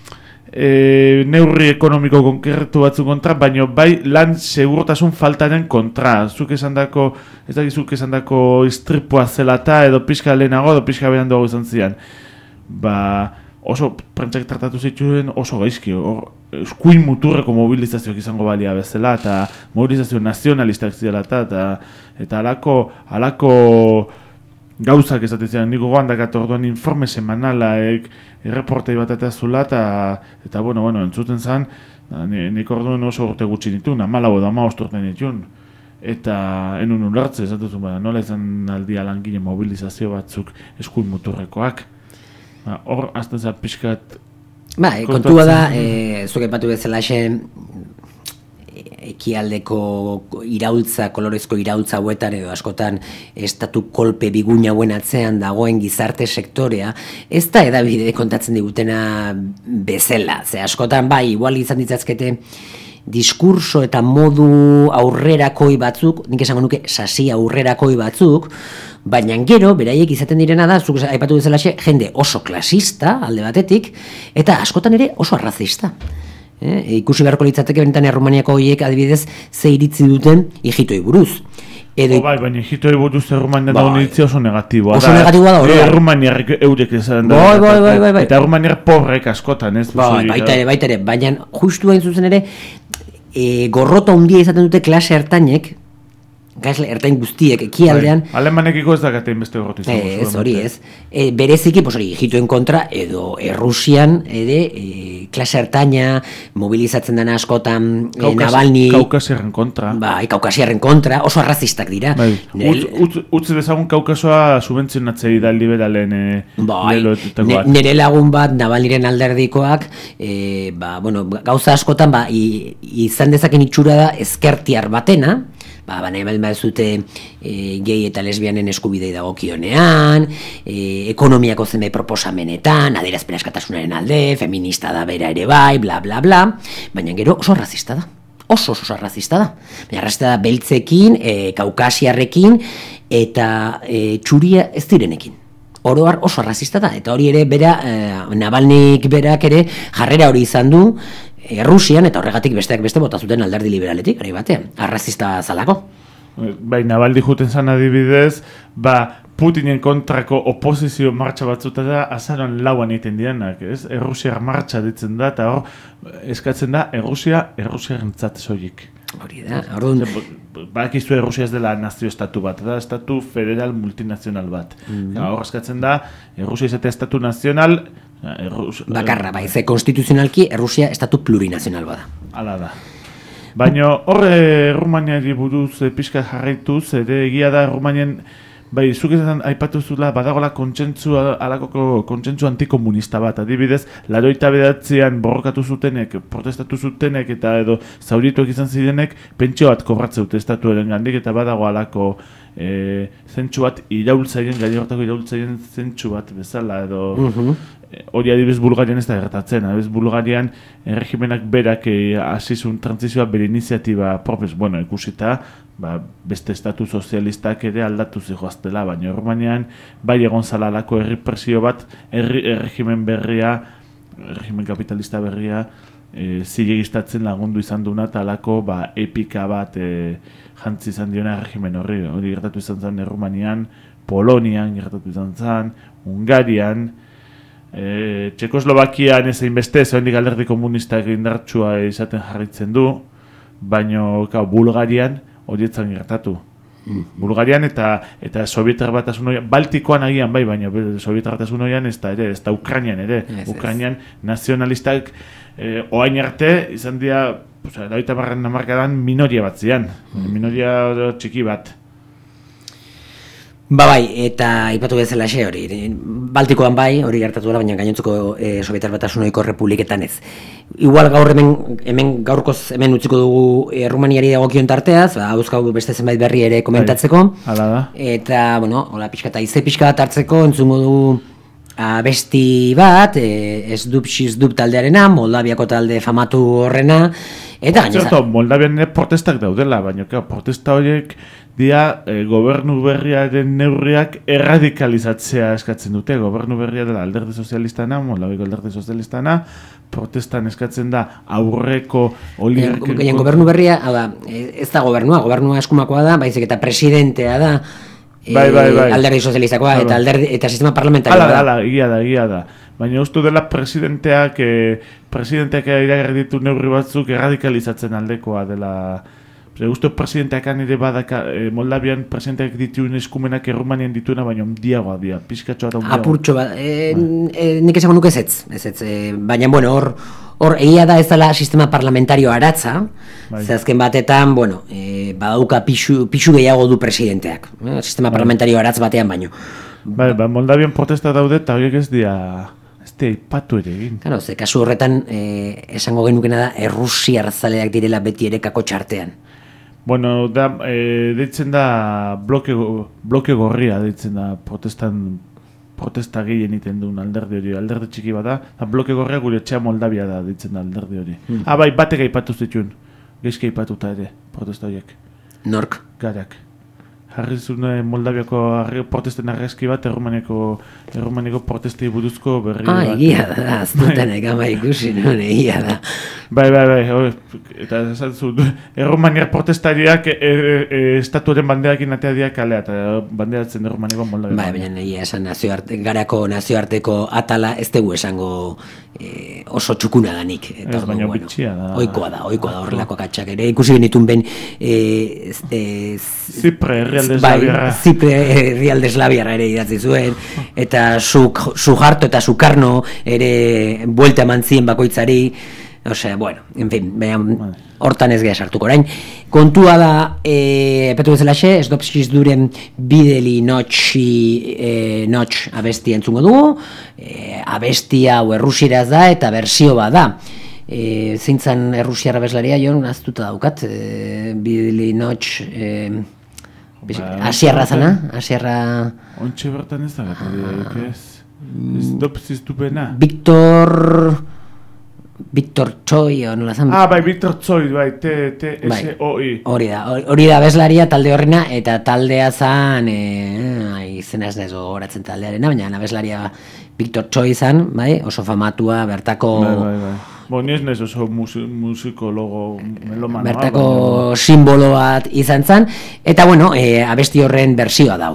e, neurri ekonomiko konkretu batzuk kontra, baina bai lan segurtasun faltaren kontra. Zuk esan dako, ez dakizuk esan dako istripua zelata, edo pixka lehenago, edo pixka behan dugu izan zian. Ba, oso prentsak tratatu zituen oso gaizki, eskuin muturreko mobilizazioak izango balia bezala, eta mobilizazio nazionalistak zidela, eta eta alako, alako gauzak esaten ziren, niko goandak orduan informe semanalaek, erreportei bat eta zula, eta, eta bueno, bueno, entzuten zen, nik orduan oso urte gutxi nituen, amalau edo ama osturten nituen. eta enun ulertze, ez dut bada, nola izan aldia langile mobilizazio batzuk eskuin muturrekoak. Ba, hor, azten za pixkat... Ba, e, kontua da, e, zuke patu bezala ekialdeko iraultza, kolorezko iraultza hauetan edo askotan estatu kolpe biguin hauen atzean dagoen gizarte sektorea, ez da edabide kontatzen digutena bezala. Ze askotan bai, igual izan ditzazkete diskurso eta modu aurrerakoi batzuk, nik esango nuke sasi aurrerakoi batzuk, baina gero, beraiek izaten direna da, zuk aipatu bezalaxe, jende oso klasista alde batetik, eta askotan ere oso arrazista. Eh, ikusi beharko litzateke benetan Errumaniako horiek adibidez ze iritzi duten hijitoi buruz. Edo... Oh, bai, baina hijitoi buruz Errumanian bai. Dagoen iritzi oso negatiboa. Oso negatiboa da, hori. Errumaniarrek eurek izan da. Bai, bai, bai, bai, bai. Eta Errumaniar pobrek askotan, ez? Bai, baita ere, baita ere. Baina justu hain zuzen ere, e, gorrota handia izaten dute klase ertainek, Gasle, ertain guztiek ekialdean... Bai, Alemanekiko ez dakatein beste gorrotu izan. Ez, hori ez. E, bereziki, pues hori, hijituen kontra, edo Errusian, ere, e, klase ertaina, mobilizatzen dena askotan, e, Navalny... Kaukasiarren kontra. Bai, Kaukasiarren kontra, oso arrazistak dira. Bai, utz, utz dezagun Kaukasoa subentzionatzei da liberalen e, bai, ne, nire lagun bat, Navalnyren alderdikoak, e, ba, bueno, gauza askotan, ba, i, izan dezaken itxura da ezkertiar batena, ba, ba nahi baduzute e, gay eta lesbianen eskubidei dagokionean, e, ekonomiako zenbait proposamenetan, adierazpen askatasunaren alde, feminista da bera ere bai, bla bla bla, baina gero oso arrazista da. Oso oso arrazista da. Baina arrazista da beltzekin, e, kaukasiarrekin eta e, txuria ez direnekin. Oroar oso arrazista da, eta hori ere bera, e, Navalnyk berak ere jarrera hori izan du, Errusian, eta horregatik besteak beste bota zuten alderdi liberaletik, ari batean, arrazista zalako. Bai, Navalny juten zan adibidez, ba, Putinen kontrako oposizio martxa batzutara azaron lauan egiten dianak, ez? Errusiar martxa ditzen da, eta hor eskatzen da, Errusia, Errusiarentzat soilik. Hori da, orduan... Badakizu Errusia ez dela nazio-estatu bat, da estatu federal multinazional bat. Mm -hmm. Hor eskatzen da, Errusia izatea estatu nazional... Errus... Bakarra, bai, ze konstituzionalki Errusia estatu plurinazional bada. Hala da. Baina horre Errumaniari buruz e, pixka jarraituz, ere egia da Errumanien, bai, zuk ezan aipatu zula, badagola kontsentzu, alakoko kontsentzu antikomunista bat, adibidez, laroita bedatzean borrokatu zutenek, protestatu zutenek, eta edo zaurituak izan zirenek, pentsio bat kobratze dute estatuaren gandik, eta badago alako e, zentsu bat iraultzaien, gai hortako iraultzaien zentsu bat bezala, edo... Uh-huh. Hori adibidez Bulgarian ez da gertatzen, adibidez Bulgarian erregimenak berak hasizun e, transizioa bere iniziatiba propes, bueno, ikusita, ba, beste estatu sozialistak ere aldatu zijoaztela, baina Errumanian bai egon zalalako errepresio bat, erri, erregimen berria, erregimen kapitalista berria, e, zilegistatzen lagundu izan duna, eta alako ba, epika bat e, jantzi izan diona erregimen horri. Hori gertatu izan zen Errumanian, Polonian gertatu izan zen, Hungarian, E, Txekoslovakian ezein beste, zehendik alderdi komunistak indartsua izaten jarritzen du, baino Bulgarian horietzan gertatu. Mm. Bulgarian eta eta Sobietar Batasun horian, Baltikoan agian bai, baina Sobietar Batasun horian ez da ere, ez da Ukrainian ere. Yes, Ukrainian yes. Nazionalistak e, oain arte izan dira, daita barren namarkadan minoria bat zian, mm. minoria txiki bat. Ba bai, eta ipatu bezala xe hori, Baltikoan bai, hori gertatu dela, baina gainontzeko e, Sobietar Batasunoiko republiketan ez. Igual gaur hemen, hemen gaurkoz hemen utziko dugu Errumaniari dagokion tarteaz, ba, hauzkau beste zenbait berri ere komentatzeko. Hala da. Eta, bueno, hola pixka eta ize pixka bat hartzeko, entzungo dugu abesti bat, e, ez dub xiz dub taldearena, Moldaviako talde famatu horrena, eta gaineza... Zerto, Moldavian protestak daudela, baina protesta horiek dia e, gobernu berriaren neurriak erradikalizatzea eskatzen dute. Gobernu berria dela alderdi sozialistana, Moldaviko alderdi sozialistana, protestan eskatzen da aurreko oligarken... E, gobernu berria, hau da, ez da gobernua, gobernua eskumakoa da, baizik eta presidentea da, bai, bai, bai. E, alderdi sozialistakoa, bai, bai. Eta, alderdi, eta sistema parlamentarioa da. Hala, hala, egia da, egia da. Baina ustu dela presidenteak, e, presidenteak iragarri ditu neurri batzuk erradikalizatzen aldekoa dela... Uste presidenteak ere badaka, eh, Moldavian presidenteak dituen eskumenak Errumanian dituena, baina ondiagoa dira, pizkatxoa da ondiagoa. Apurtxo bat, e, e, nik esango nuke ez ez, ez ez, e, baina bueno, hor, hor egia da ez dela sistema parlamentario aratza, bai. Ze azken batetan, bueno, e, badauka pixu, pixu gehiago du presidenteak, eh, sistema bai. Parlamentario aratz batean baino. Bai, ba, Moldavian protesta daude eta horiek ez dira, ez dira ipatu ere egin. Claro, ze kasu horretan e, esango genukena da Errusiar zaleak direla beti ere kako txartean. Bueno, da, e, deitzen da bloke, bloke gorria deitzen da protestan, protesta gehien iten duen alderdi hori, alderdi txiki bat da, da bloke gorria gure etxea Moldavia da deitzen da alderdi hori. Hmm. Ah, bai, batek aipatu zituen, geizke aipatuta ere, protesta horiek. Nork? Garak. Jarri zuen Moldaviako protesten argazki bat, Errumaniako, Errumaniako protestei buruzko berri ah, bat. Ah, egia da, aztutan egama ikusi nuen, egia da. Bai, bai, bai, oi, eta esan zuen, Errumaniar protestariak e, e, e, estatuaren banderakin atea diak kalea, eta banderatzen Errumaniako Moldavia. Bai, baina egia esan nazioarte, garako nazioarteko atala ez dugu esango e, oso txukuna danik. Eta, ez, baina bueno, bitxia da. Oikoa da, oikoa da horrelako akatsak ere. Ikusi genitun ben... E, e, Zipre, herrialde bai, eslabiarra. Zipre, herrialde eslabiarra ere idatzi zuen, eta Suharto eta Sukarno ere buelta eman zien bakoitzari, osea, bueno, en fin, behan, hortan ez geha sartuko orain. Kontua da, e, petu bezalaxe, ez dopsiz duren bideli notxi, e, notx abesti entzungo dugu, e, abesti hau errusiraz da eta bersio bat da. E, zeintzan errusiarra bezlaria, jon, aztuta daukat, e, bideli notx... E, Asiarra zana, asiarra... Ontxe bertan ez da, gata, ez? Ez dopsiz dupena? Victor... Victor Choi, o nola zan? Ah, bai, Victor Choi, bai, T T S O I. Hori da, hori da bezlaria talde horrena, eta taldea zan, e, izena ez da ez gogoratzen taldearena, baina abeslaria Victor Choi zan, bai, oso famatua, bertako... Bai, bai, bai. Bo, ni ez naiz oso musikologo melomanoa. Bertako simbolo bat izan zan, eta bueno, e, abesti horren bersioa dau.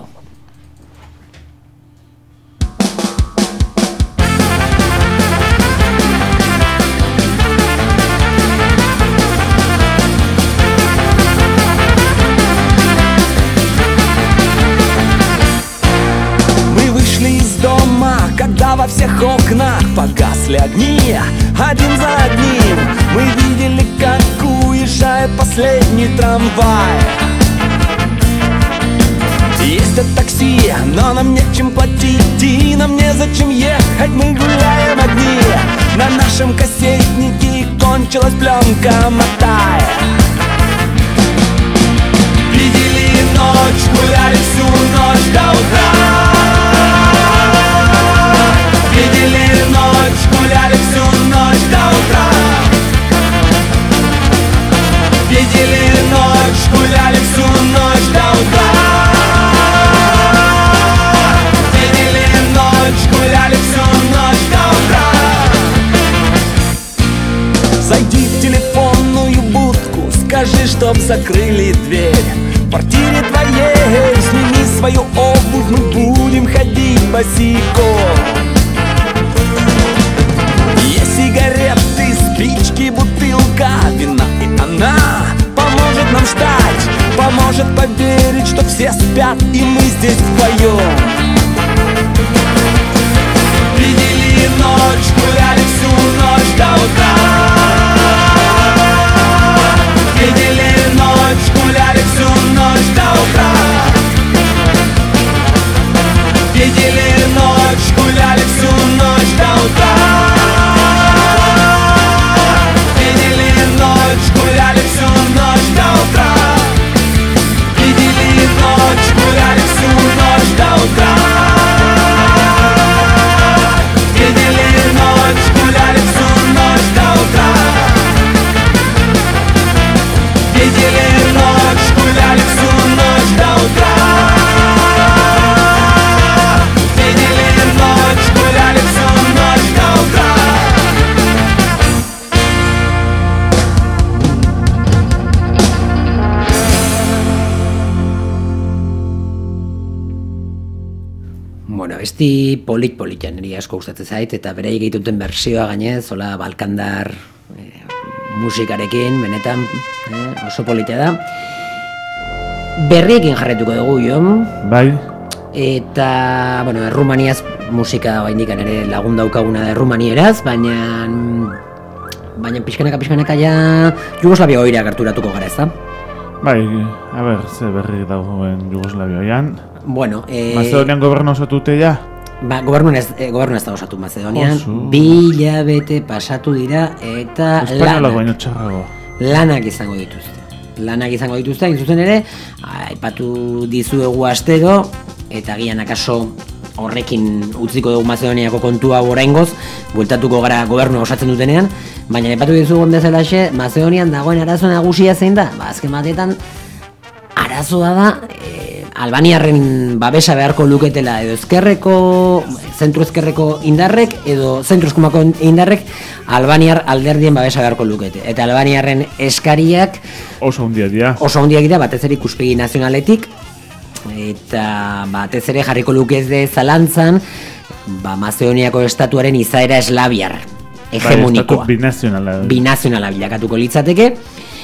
Когда во всех окнах погасли огни, один за одним мы видели, как уезжает последний трамвай. Ездят такси, но нам нечем платить, и нам незачем ехать, мы гуляем одни. На нашем кассетнике кончилась пленка, мотай. Видели ночь, гуляли всю ночь до утра. Видели ночь, гуляли всю ночь до утра. Видели ночь, гуляли всю ночь до утра. Видели ночь, гуляли всю ночь до утра. Зайди в телефонную будку, скажи, чтоб закрыли дверь. В квартире твоей сними свою обувь, мы будем ходить босиком. Сигареты, спички, бутылка вина, и она поможет нам ждать, поможет поверить, что все спят, и мы здесь вдвоем. Видели ночь, гуляли всю ночь до утра. Видели ночь, гуляли всю ночь до утра. Видели ночь, гуляли всю ночь до утра. Гуляли всю ночь до утра. Видели ночь, гуляли всю ночь до утра. Видели ночь, гуляли всю ночь до утра. Видели ночь, гуляли всю ночь до утра. Видели ночь, гуляли всю ночь до утра. Bueno, besti polit-politan niri asko gustatzen zait, eta beraiek egiten bersioa gainez, hola Balkandar, e, musikarekin, benetan eh, oso politea da. Berriekin jarretuko dugu, Jon. Bai. Eta, bueno, errumaniaz musika baindikan ere lagun daukaguna da errumanieraz, baina baina pixkanaka pixkanaka ja Jugoslavia oira gerturatuko gara, ezta? Bai, a ber, ze berri dagoen Jugoslavian. Bueno, eh Macedonian gobernu osatute ja? Ba, gobernuan ez, eh, gobernu ez da osatu Macedonian. Oso. Bi hilabete pasatu dira eta Espainolak lanak, baino txarrago. lanak izango dituzte. Lanak izango dituzte, hain zuzen ere, aipatu dizuegu astero, eta gian akaso horrekin utziko dugu Macedoniako kontua oraingoz, bueltatuko gara gobernua osatzen dutenean, baina aipatu dizugun bezalaxe, Macedonian dagoen arazo nagusia zein da? Ba, azken batetan, arazoa da, e, Albaniarren babesa beharko luketela edo ezkerreko, zentru ezkerreko indarrek edo zentru eskumako indarrek Albaniar alderdien babesa beharko lukete. Eta Albaniarren eskariak Oso handia dira. oso handiak dira, batez ere ikuspegi nazionaletik, eta batez ere jarriko lukez zalantzan, ba, Macedoniako estatuaren izaera eslaviar, hegemonikoa. Bai, binazionala. Binazionala bilakatuko litzateke,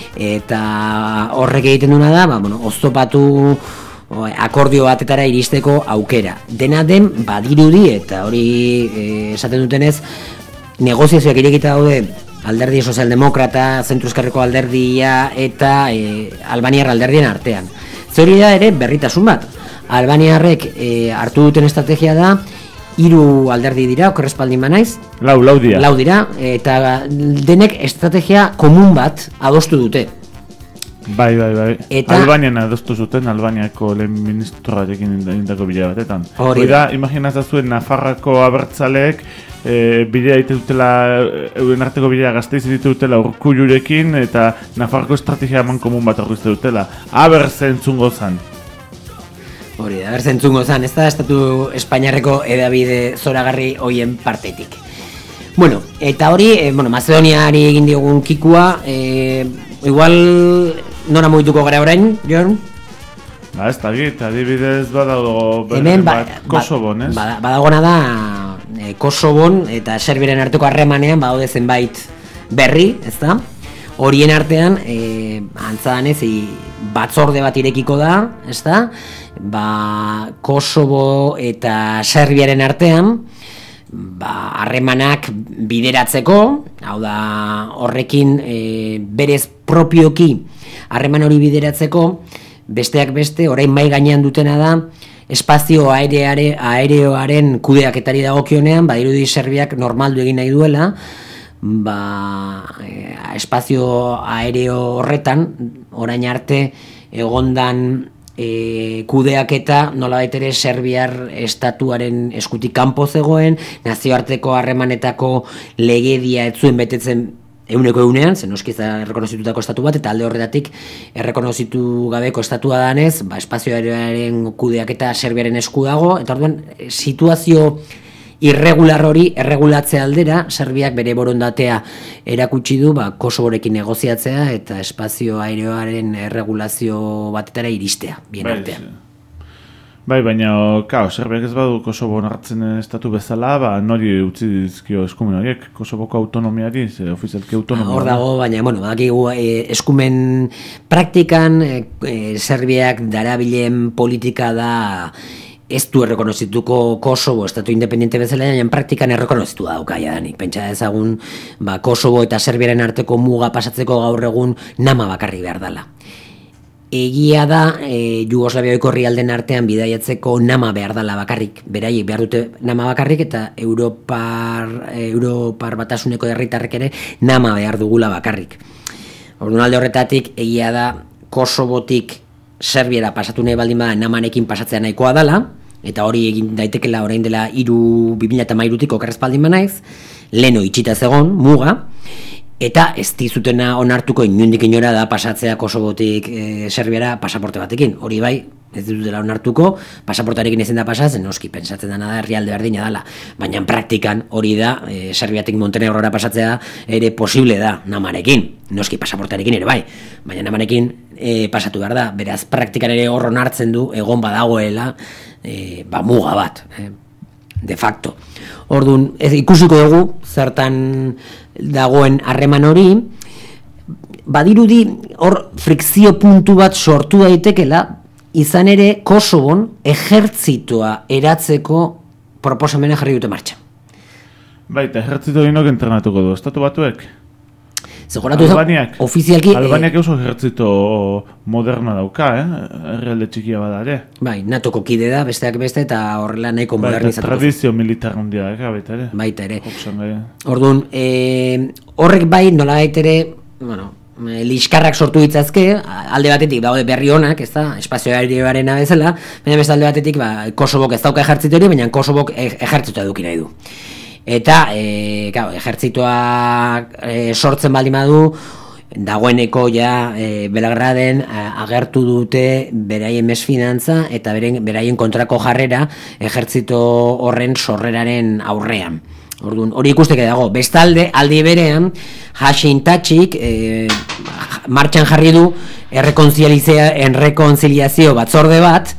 eta horrek egiten duna da, ba, bueno, oztopatu akordio batetara iristeko aukera. Dena den badirudi, eta hori e, esaten dutenez, negoziazioak irekita daude alderdi sozialdemokrata, zentru ezkerreko alderdia eta e, Albaniar alderdien artean. Zori da ere berritasun bat. Albaniarrek e, hartu duten estrategia da, hiru alderdi dira, okerrespaldin banaiz. Lau, lau dira. Lau dira, eta denek estrategia komun bat adostu dute. Bai, bai, bai. Eta- Albanian adostu zuten, Albaniako lehen ministroarekin indako bila batetan. Hori Hori da. da, imaginatza zuen Nafarrako abertzaleek e, bidea egite dutela, euren arteko bidea Gasteiz egite dutela Urkullurekin, eta Nafarroko estrategia eman komun bat aurkezte dutela. Aber zentzungo zan. Hori da, berzentzungo zan, ez da estatu Espainiarreko edabide zoragarri hoien partetik. Bueno, eta hori, e, bueno, Macedoniari egin diogun kikua, e, igual nora mugituko gara orain, Jon? Ba, ez da git, adibidez badago Hemen ba, bat Kosovon, ez? Bada, badagona da e, Kosovon eta Serbiaren arteko harremanean badaude zenbait berri, ezta? Horien artean, e, antzadanez, e, batzorde bat irekiko da, ezta? Ba, Kosovo eta Serbiaren artean, ba, harremanak bideratzeko, hau da, horrekin e, berez propioki harreman hori bideratzeko, besteak beste, orain mai gainean dutena da, espazio aereare, aereoaren kudeaketari dagokionean, badirudi Serbiak normaldu egin nahi duela, ba, e, espazio aereo horretan, orain arte egondan e, kudeaketa nolabait ere Serbiar estatuaren eskutik kanpo zegoen, nazioarteko harremanetako legedia ez zuen betetzen euneko eunean, zen noski ez da errekonozitutako estatu bat, eta alde horretatik errekonozitu gabeko estatua danez, ba, espazio aereoaren kudeaketa Serbiaren esku dago, eta orduan situazio irregular hori erregulatze aldera, Serbiak bere borondatea erakutsi du, ba, Kosovorekin negoziatzea eta espazio aereoaren erregulazio batetara iristea, bien Bai, artean. Bai, baina, kao, Serbiak ez badu Kosovon hartzen estatu bezala, ba, nori utzi dizkio eskumen horiek, Kosovoko autonomiari, ze ofizialki autonomia. Hor dago, baina, bueno, badakigu eh, eskumen praktikan, eh, eh, Serbiak darabilen politika da ez du errekonozituko Kosovo estatu independiente bezala, baina praktikan errekonozitu dauka jadanik. Pentsa ezagun, ba, Kosovo eta Serbiaren arteko muga pasatzeko gaur egun nama bakarri behar dela. Egia da, e, Jugoslaviaiko herrialden artean bidaiatzeko nama behar dela bakarrik. Beraiek behar dute nama bakarrik eta Europar, Europar batasuneko herritarrek ere nama behar dugula bakarrik. Orduan alde horretatik, egia da Kosovotik Serbiara pasatu nahi baldin bada namarekin pasatzea nahikoa dela, eta hori egin daitekela orain dela hiru bi mila hamairutik okerrezpaldin banaiz, leno itxita zegon, muga, eta ez dizutena onartuko inundik inora da pasatzea Kosovotik e, Serbiara pasaporte batekin. Hori bai, ez dutela onartuko, pasaportarekin ezin da pasatzen, noski, pentsatzen dena da herrialde berdina dela. Baina praktikan hori da, e, Serbiatik Montenegrora pasatzea ere posible da namarekin. Noski, pasaportarekin ere bai, baina namarekin e, pasatu behar da. Beraz, praktikan ere hor onartzen du, egon badagoela, e, ba, muga bat, e, de facto. Orduan, ez, ikusiko dugu zertan dagoen harreman hori, badirudi hor frikzio puntu bat sortu daitekela, izan ere Kosovon ejertzitoa eratzeko proposamena jarri dute martxan. Baita, ejertzito inok entrenatuko du, estatu batuek? Zegoratu Albaniak, ofizialki... Albaniak oso ejertzito moderna dauka, eh? Herrialde txikia bada ere. Bai, natoko kide da, besteak beste, eta horrela nahiko Baita, modernizatuko. tradizio militar handia da, baita ere. Baita ere. Oksan, Orduan, e, horrek bai, nolabait ere, bueno, liskarrak sortu ditzazke, alde batetik daude berri honak, ez da, espazio aerioaren bezala, baina beste alde batetik, ba, Kosovok ez dauka ejertzito hori, baina Kosovok ejertzitoa eduki nahi du. Eta, e, claro, ejertzitoa e, sortzen baldin badu, dagoeneko ja e, Belgraden agertu dute beraien mesfidantza eta beren, beraien kontrako jarrera ejertzito horren sorreraren aurrean. Orduan, hori ikusteke dago. Bestalde, aldi berean, Hashim Thaçik e, martxan jarri du errekonziliazio batzorde bat,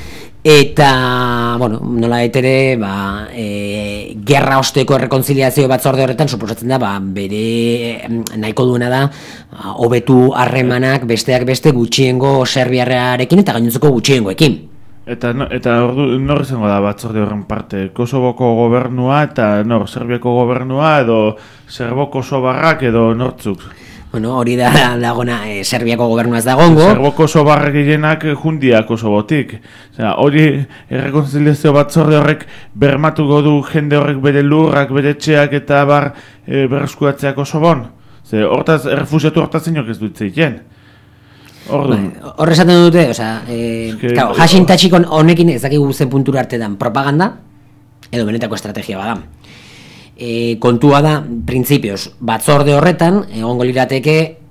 eta, bueno, nola ere, ba, e, gerra osteko errekonziliazio batzorde horretan, suposatzen da, ba, bere nahiko duena da, ba, hobetu harremanak besteak beste gutxiengo serbiarrarekin eta gainontzeko gutxiengoekin. Eta, no, eta ordu, nor izango da batzorde horren parte? Kosovoko gobernua eta nor, Serbiako gobernua edo Serbo-Kosobarrak edo nortzuk? Bueno, hori da dagona e, Serbiako gobernua ez dagongo. Serbo-Kosobarrak gehienak jundia Kosobotik. Osea, hori errekonziliazio batzorde horrek bermatuko du jende horrek bere lurrak, bere etxeak eta bar e, berreskuratzea Kosobon. Ze hortaz, errefusiatu hortaz inok ez dut zeiten. Orduan. Horre esaten dute, osea, eh, claro, Hashim Thaçik honekin ezakigu zen puntura artetan propaganda, edo benetako estrategia bada. E, kontua da, printzipioz, batzorde horretan, egongo lirateke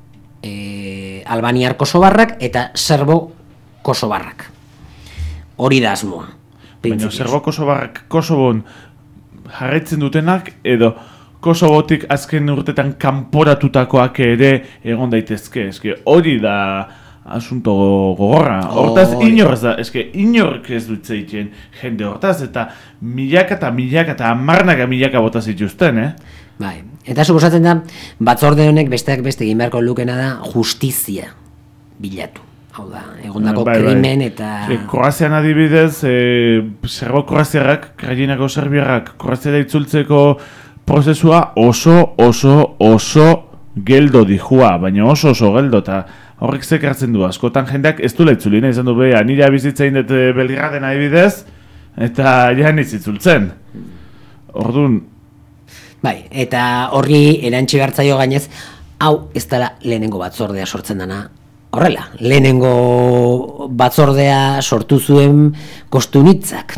e, Albaniar Kosobarrak eta Serbo Kosobarrak. Hori da asmoa. Baina Serbo Kosobarrak Kosobon jarraitzen dutenak, edo Kosobotik azken urtetan kanporatutakoak ere egon daitezke. Eske hori da asunto gogorra. Hortaz, oh, inorz da, eske inork ez dut zeiten jende hortaz, eta milaka eta milaka eta amarnaka milaka bota zituzten, eh? Bai, eta suposatzen da, batzorde honek besteak beste egin beharko lukena da justizia bilatu. Hau da, egondako bai, krimen bai. Eta... E, Kroazian adibidez, e, Serbo-Kroaziarrak, kraienako serbiarrak, Kroaziara itzultzeko prozesua oso, oso, oso geldo dihua, baina oso oso geldo, eta horrek zekartzen du, askotan jendeak ez du leitzulina, izan du beha, nire bizitzein dut Belgraden adibidez, eta jahen izitzultzen. Orduan... Bai, eta horri erantzi hartzaio gainez, hau ez dela lehenengo batzordea sortzen dana. Horrela, lehenengo batzordea sortu zuen Kostunitzak.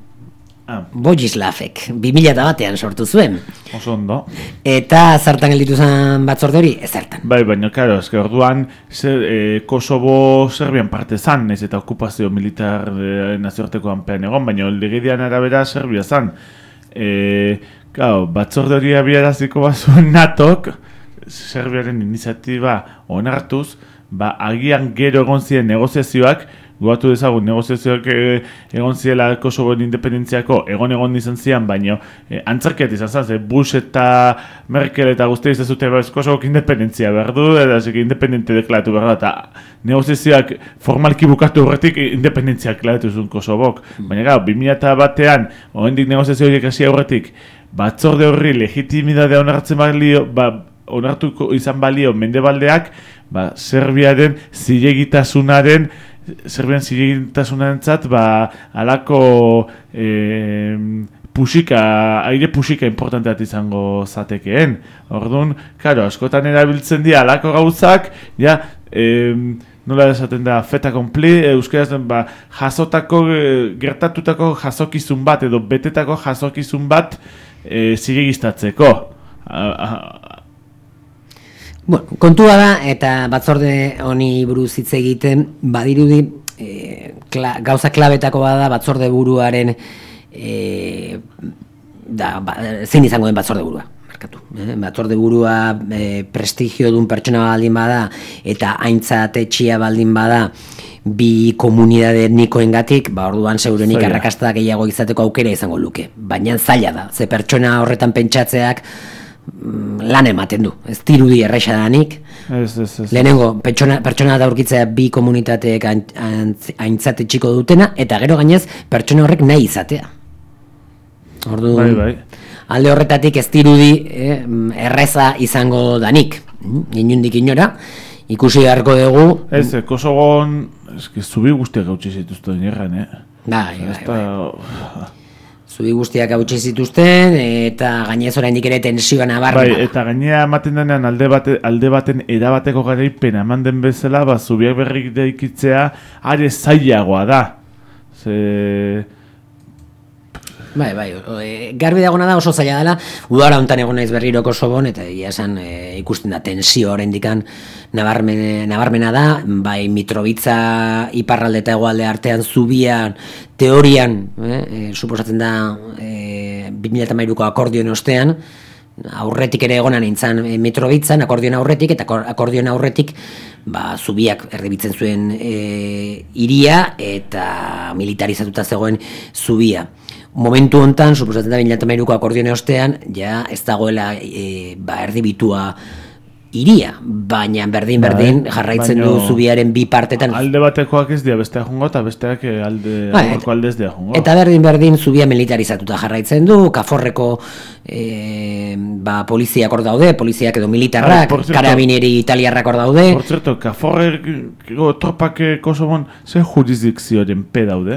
Ah. Bojislavek, bi mila batean sortu zuen. Oso ondo. Eta zertan gelditu zen batzorde hori? Ez zertan. Bai, baina, karo, eske orduan zer, e, Kosovo Serbian parte zan, ez eta okupazio militar e, nazioartekoan pean egon, baina legidean arabera Serbia zan. E, karo, batzorde hori abiaraziko bazuen natok, Serbiaren iniziatiba onartuz, ba, agian gero egon ziren negoziazioak, gogatu dezagun, negoziazioak egon ziela Kosovoen independentziako, egon egon izan zian, baina e, antzarkiat izan zan, ze Bush eta Merkel eta guztia izan zuten, Kosovok independentzia behar du, eta zik independente deklaratu behar da, eta negoziazioak formalki bukatu horretik independentzia deklaratu zuen Kosovok. Baina gau, bi mila batean, oraindik negoziazio horiek hasi aurretik, batzorde horri legitimidadea onartzen balio, ba, onartuko izan balio mendebaldeak, ba, Serbiaren zilegitasunaren Serbian zilegitasunentzat ba alako e, pusika, aire pusika importanteat izango zatekeen. Orduan, karo, askotan erabiltzen dira alako gauzak, ja, e, nola esaten da, feta kompli, euskaraz ba, jasotako, gertatutako jasokizun bat, edo betetako jasokizun bat e, zilegistatzeko. Bueno, kontua da, eta batzorde honi buruz hitz egiten, badirudi e, kla, gauza klabetako bada batzorde buruaren e, da, ba, zein izango den batzorde burua. Markatu. Eh? Batzorde burua e, prestigio dun pertsona baldin bada eta aintzatetxia baldin bada bi komunidade etnikoengatik, ba orduan segurenik arrakasta gehiago izateko aukera izango luke. Baina zaila da, ze pertsona horretan pentsatzeak lan ematen du, ez dirudi erresa danik. Ez, ez, ez. Lehenengo, pertsona, pertsona da aurkitzea bi komunitateek aintzate txiko dutena, eta gero gainez pertsona horrek nahi izatea. Ordu, bai, bai. Alde horretatik ez dirudi eh, erreza izango danik, inundik inora, ikusi beharko dugu. Ez, Kosogon, eski zubi guztiak gautxe zituzten erran, eh? Bai, bai, Esta... bai. Zubi guztiak hautsi zituzten, eta gainez oraindik ere tensioa nabarmena. Bai, eta gainea ematen denean alde, bate, alde baten erabateko garaipena eman den bezala, ba, zubiak berrik daikitzea are zailagoa da. Ze... Bai, bai, e, garbi dagona da oso zaila dela, udara hontan egon naiz berriro Kosovon, eta ia esan e, ikusten da tensio oraindikan nabarmena, nabarmena da, bai Mitrovica iparralde eta hegoalde artean zubian, teorian, eh, e, suposatzen da e, bi mila hamairuko akordion ostean, aurretik ere egonan nintzen e, Mitrovican, akordion aurretik, eta akordion aurretik ba, zubiak erdibitzen zuen e, iria eta militarizatuta zegoen zubia. Momentu hontan, suposatzen da bi mila hamairuko akordione ostean, ja ez dagoela e, ba, erdibitua iria, baina berdin-berdin jarraitzen baino, du zubiaren bi partetan. Alde batekoak ez dira besteak jongo, eta besteak alde Ba, aurreko alde ez dira jongo. Eta berdin-berdin zubia militarizatuta jarraitzen du, Kaforreko e, ba, poliziak hor daude, poliziak edo militarrak, Ay, cierto, karabineri italiarrak hor daude. Por cierto, Kaforreko tropak Kosovon zen jurisdikzioaren P daude?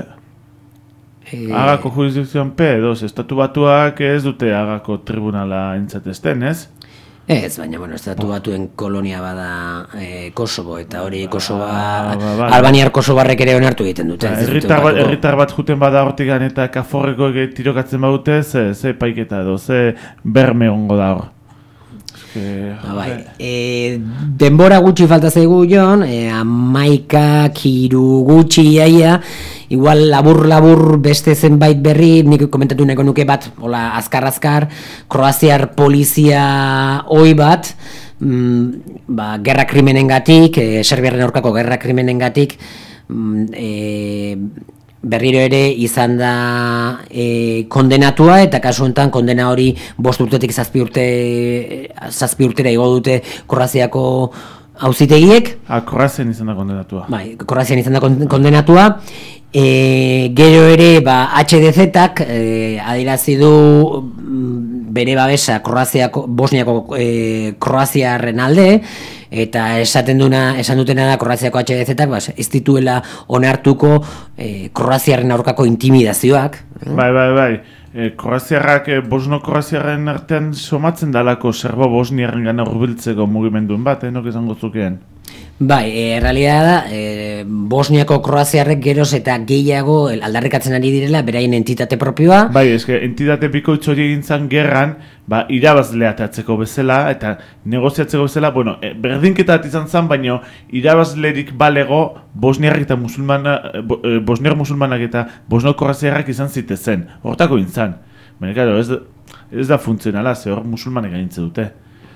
E, Agako jurisdikzioan P, edoz, estatu batuak ez dute Agako tribunala entzatesten, ez? Ez, baina, bueno, estatu batuen kolonia bada e, Kosovo, eta hori Kosoba, ba, ba, Albaniar Kosobarrek ere onartu egiten dute. Ba, ez dute Herritar bat, ukatuko. herritar bat juten bada hortigan eta Kaforreko tirokatzen badute, ze, ze paiketa edo, ze berme ongo da hor. Eske, Ba, bai. E, denbora gutxi falta zaigu Jon, e, amaika, kiru gutxi iaia, igual labur-labur beste zenbait berri, nik komentatu nahiko nuke bat, hola, azkar-azkar, Kroaziar polizia oi bat, mm, ba, gerra krimenengatik, e, Serbiaren aurkako gerra krimenengatik, mm, e, berriro ere izan da e, kondenatua, eta kasu honetan kondena hori bost urtetik zazpi urte zazpi urtera igo dute Kroaziako auzitegiek. Ah, Kroazian izan da kondenatua. Bai, Kroazian izan da kondenatua. E, gero ere ba, H D Z-ak e, adierazi du mm, bere babesa Kroaziako, Bosniako e, Kroaziarren alde, eta esaten duna, esan dutena da Kroaziako H D Z-ak ba, ez dituela onartuko e, Kroaziarren aurkako intimidazioak. Bai, bai, bai. E, Kroaziarrak, e, Bosno-Kroaziarren artean somatzen dalako Serbo-Bosniarren gana hurbiltzeko mugimenduen bat, eh, nok esango zukeen. Bai, e, realidad da, e, Bosniako Kroaziarrek geroz eta gehiago aldarrikatzen ari direla, beraien entitate propioa. Bai, eske, entitate bikoitz hori egin zan gerran, ba, irabazlea atatzeko bezala, eta negoziatzeko bezala, bueno, e, berdinketa bat izan zan, baino irabazlerik balego Bosniarrak eta musulmana, e, Bosniar musulmanak eta Bosno-Kroaziarrak izan zitezen. Hortako intzan. Baina, claro, ez, ez da funtzionala, ze hor musulmanek gaintze dute.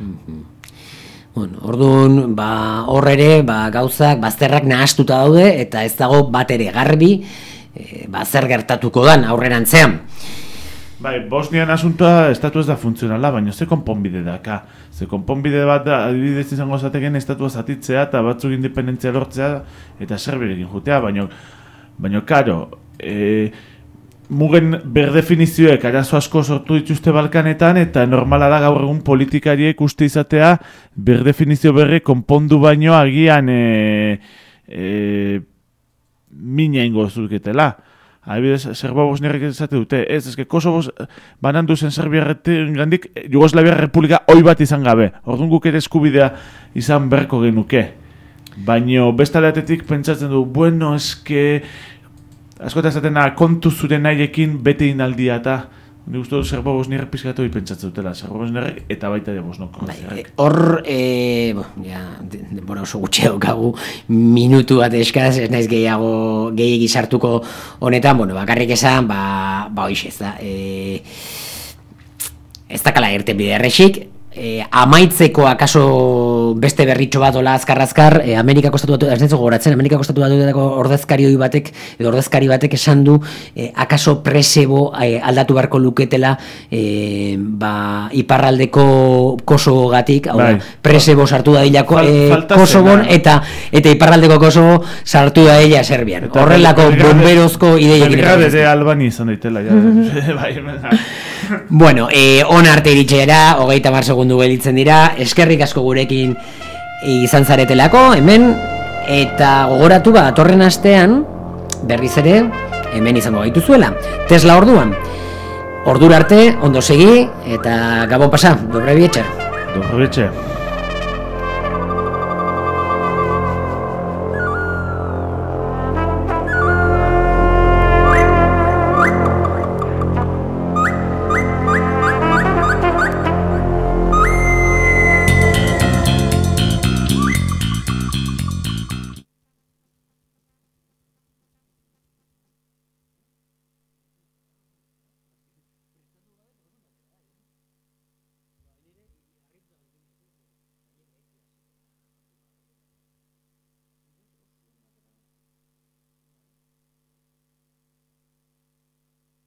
Bueno, orduan, ba, hor ere, ba, gauzak, bazterrak nahastuta daude, eta ez dago bat ere garbi, e, ba, zer gertatuko dan aurrerantzean. Bai, Bosnian asuntoa estatu ez da funtzionala, baina ze konponbide daka. Ze konponbide bat da, adibidez izango zateken estatua zatitzea eta batzuk independentzia lortzea eta Serbiarekin jutea, baina, baina, karo, e, mugen berdefinizioek arazo asko sortu dituzte Balkanetan, eta normala da gaur egun politikariek uste izatea berdefinizio berri konpondu baino agian e, e, mina ingo zurketela. Adibidez, Serbo-Bosniarrek esate dute, ez, eske Kosovo banandu zen Serbiarretik gandik Jugoslavia Republika oi bat izan gabe. Orduan guk ere eskubidea izan berko genuke. Baino bestaleatetik pentsatzen du, bueno, eske askota esaten da, kontu zure nahiekin bete inaldia eta nik uste dut Serbo-Bosniarrek pizkatu pentsatzen dutela, Serbo-Bosniarrek eta baita ere Bosno-Kroaziarrek. Hor, e, bo, ja, denbora oso gutxi daukagu, minutu bat eskaz, ez naiz gehiago gehiagi sartuko honetan, bueno, bakarrik esan, ba, ba hoiz ez da, e, ez dakala irten bide errexik, e, amaitzeko akaso edo beste berritxo bat ola azkar-azkar, e, Amerikako estatu batu, ez netzo gogoratzen, Amerikako estatu batuetako ordezkari hori batek, edo ordezkari batek esan du, e, akaso presebo e, aldatu beharko luketela e, ba, iparraldeko Kosovogatik, hau da, presebo sartu da dilako e, Kosovon, eta eta iparraldeko Kosovo sartu da ella Serbian. Horrelako bomberozko ideiekin. Belgrade de Albania izan daitela, ja. Bueno, eh, ona arte iritxera, hogeita mar segundu gelditzen dira, eskerrik asko gurekin izan zaretelako, hemen, eta gogoratu ba, atorren astean, berriz ere, hemen izango gaituzuela. Tesla orduan, ordura arte, ondo segi, eta gabon pasa, dobre bietxer. Dobre bietxer.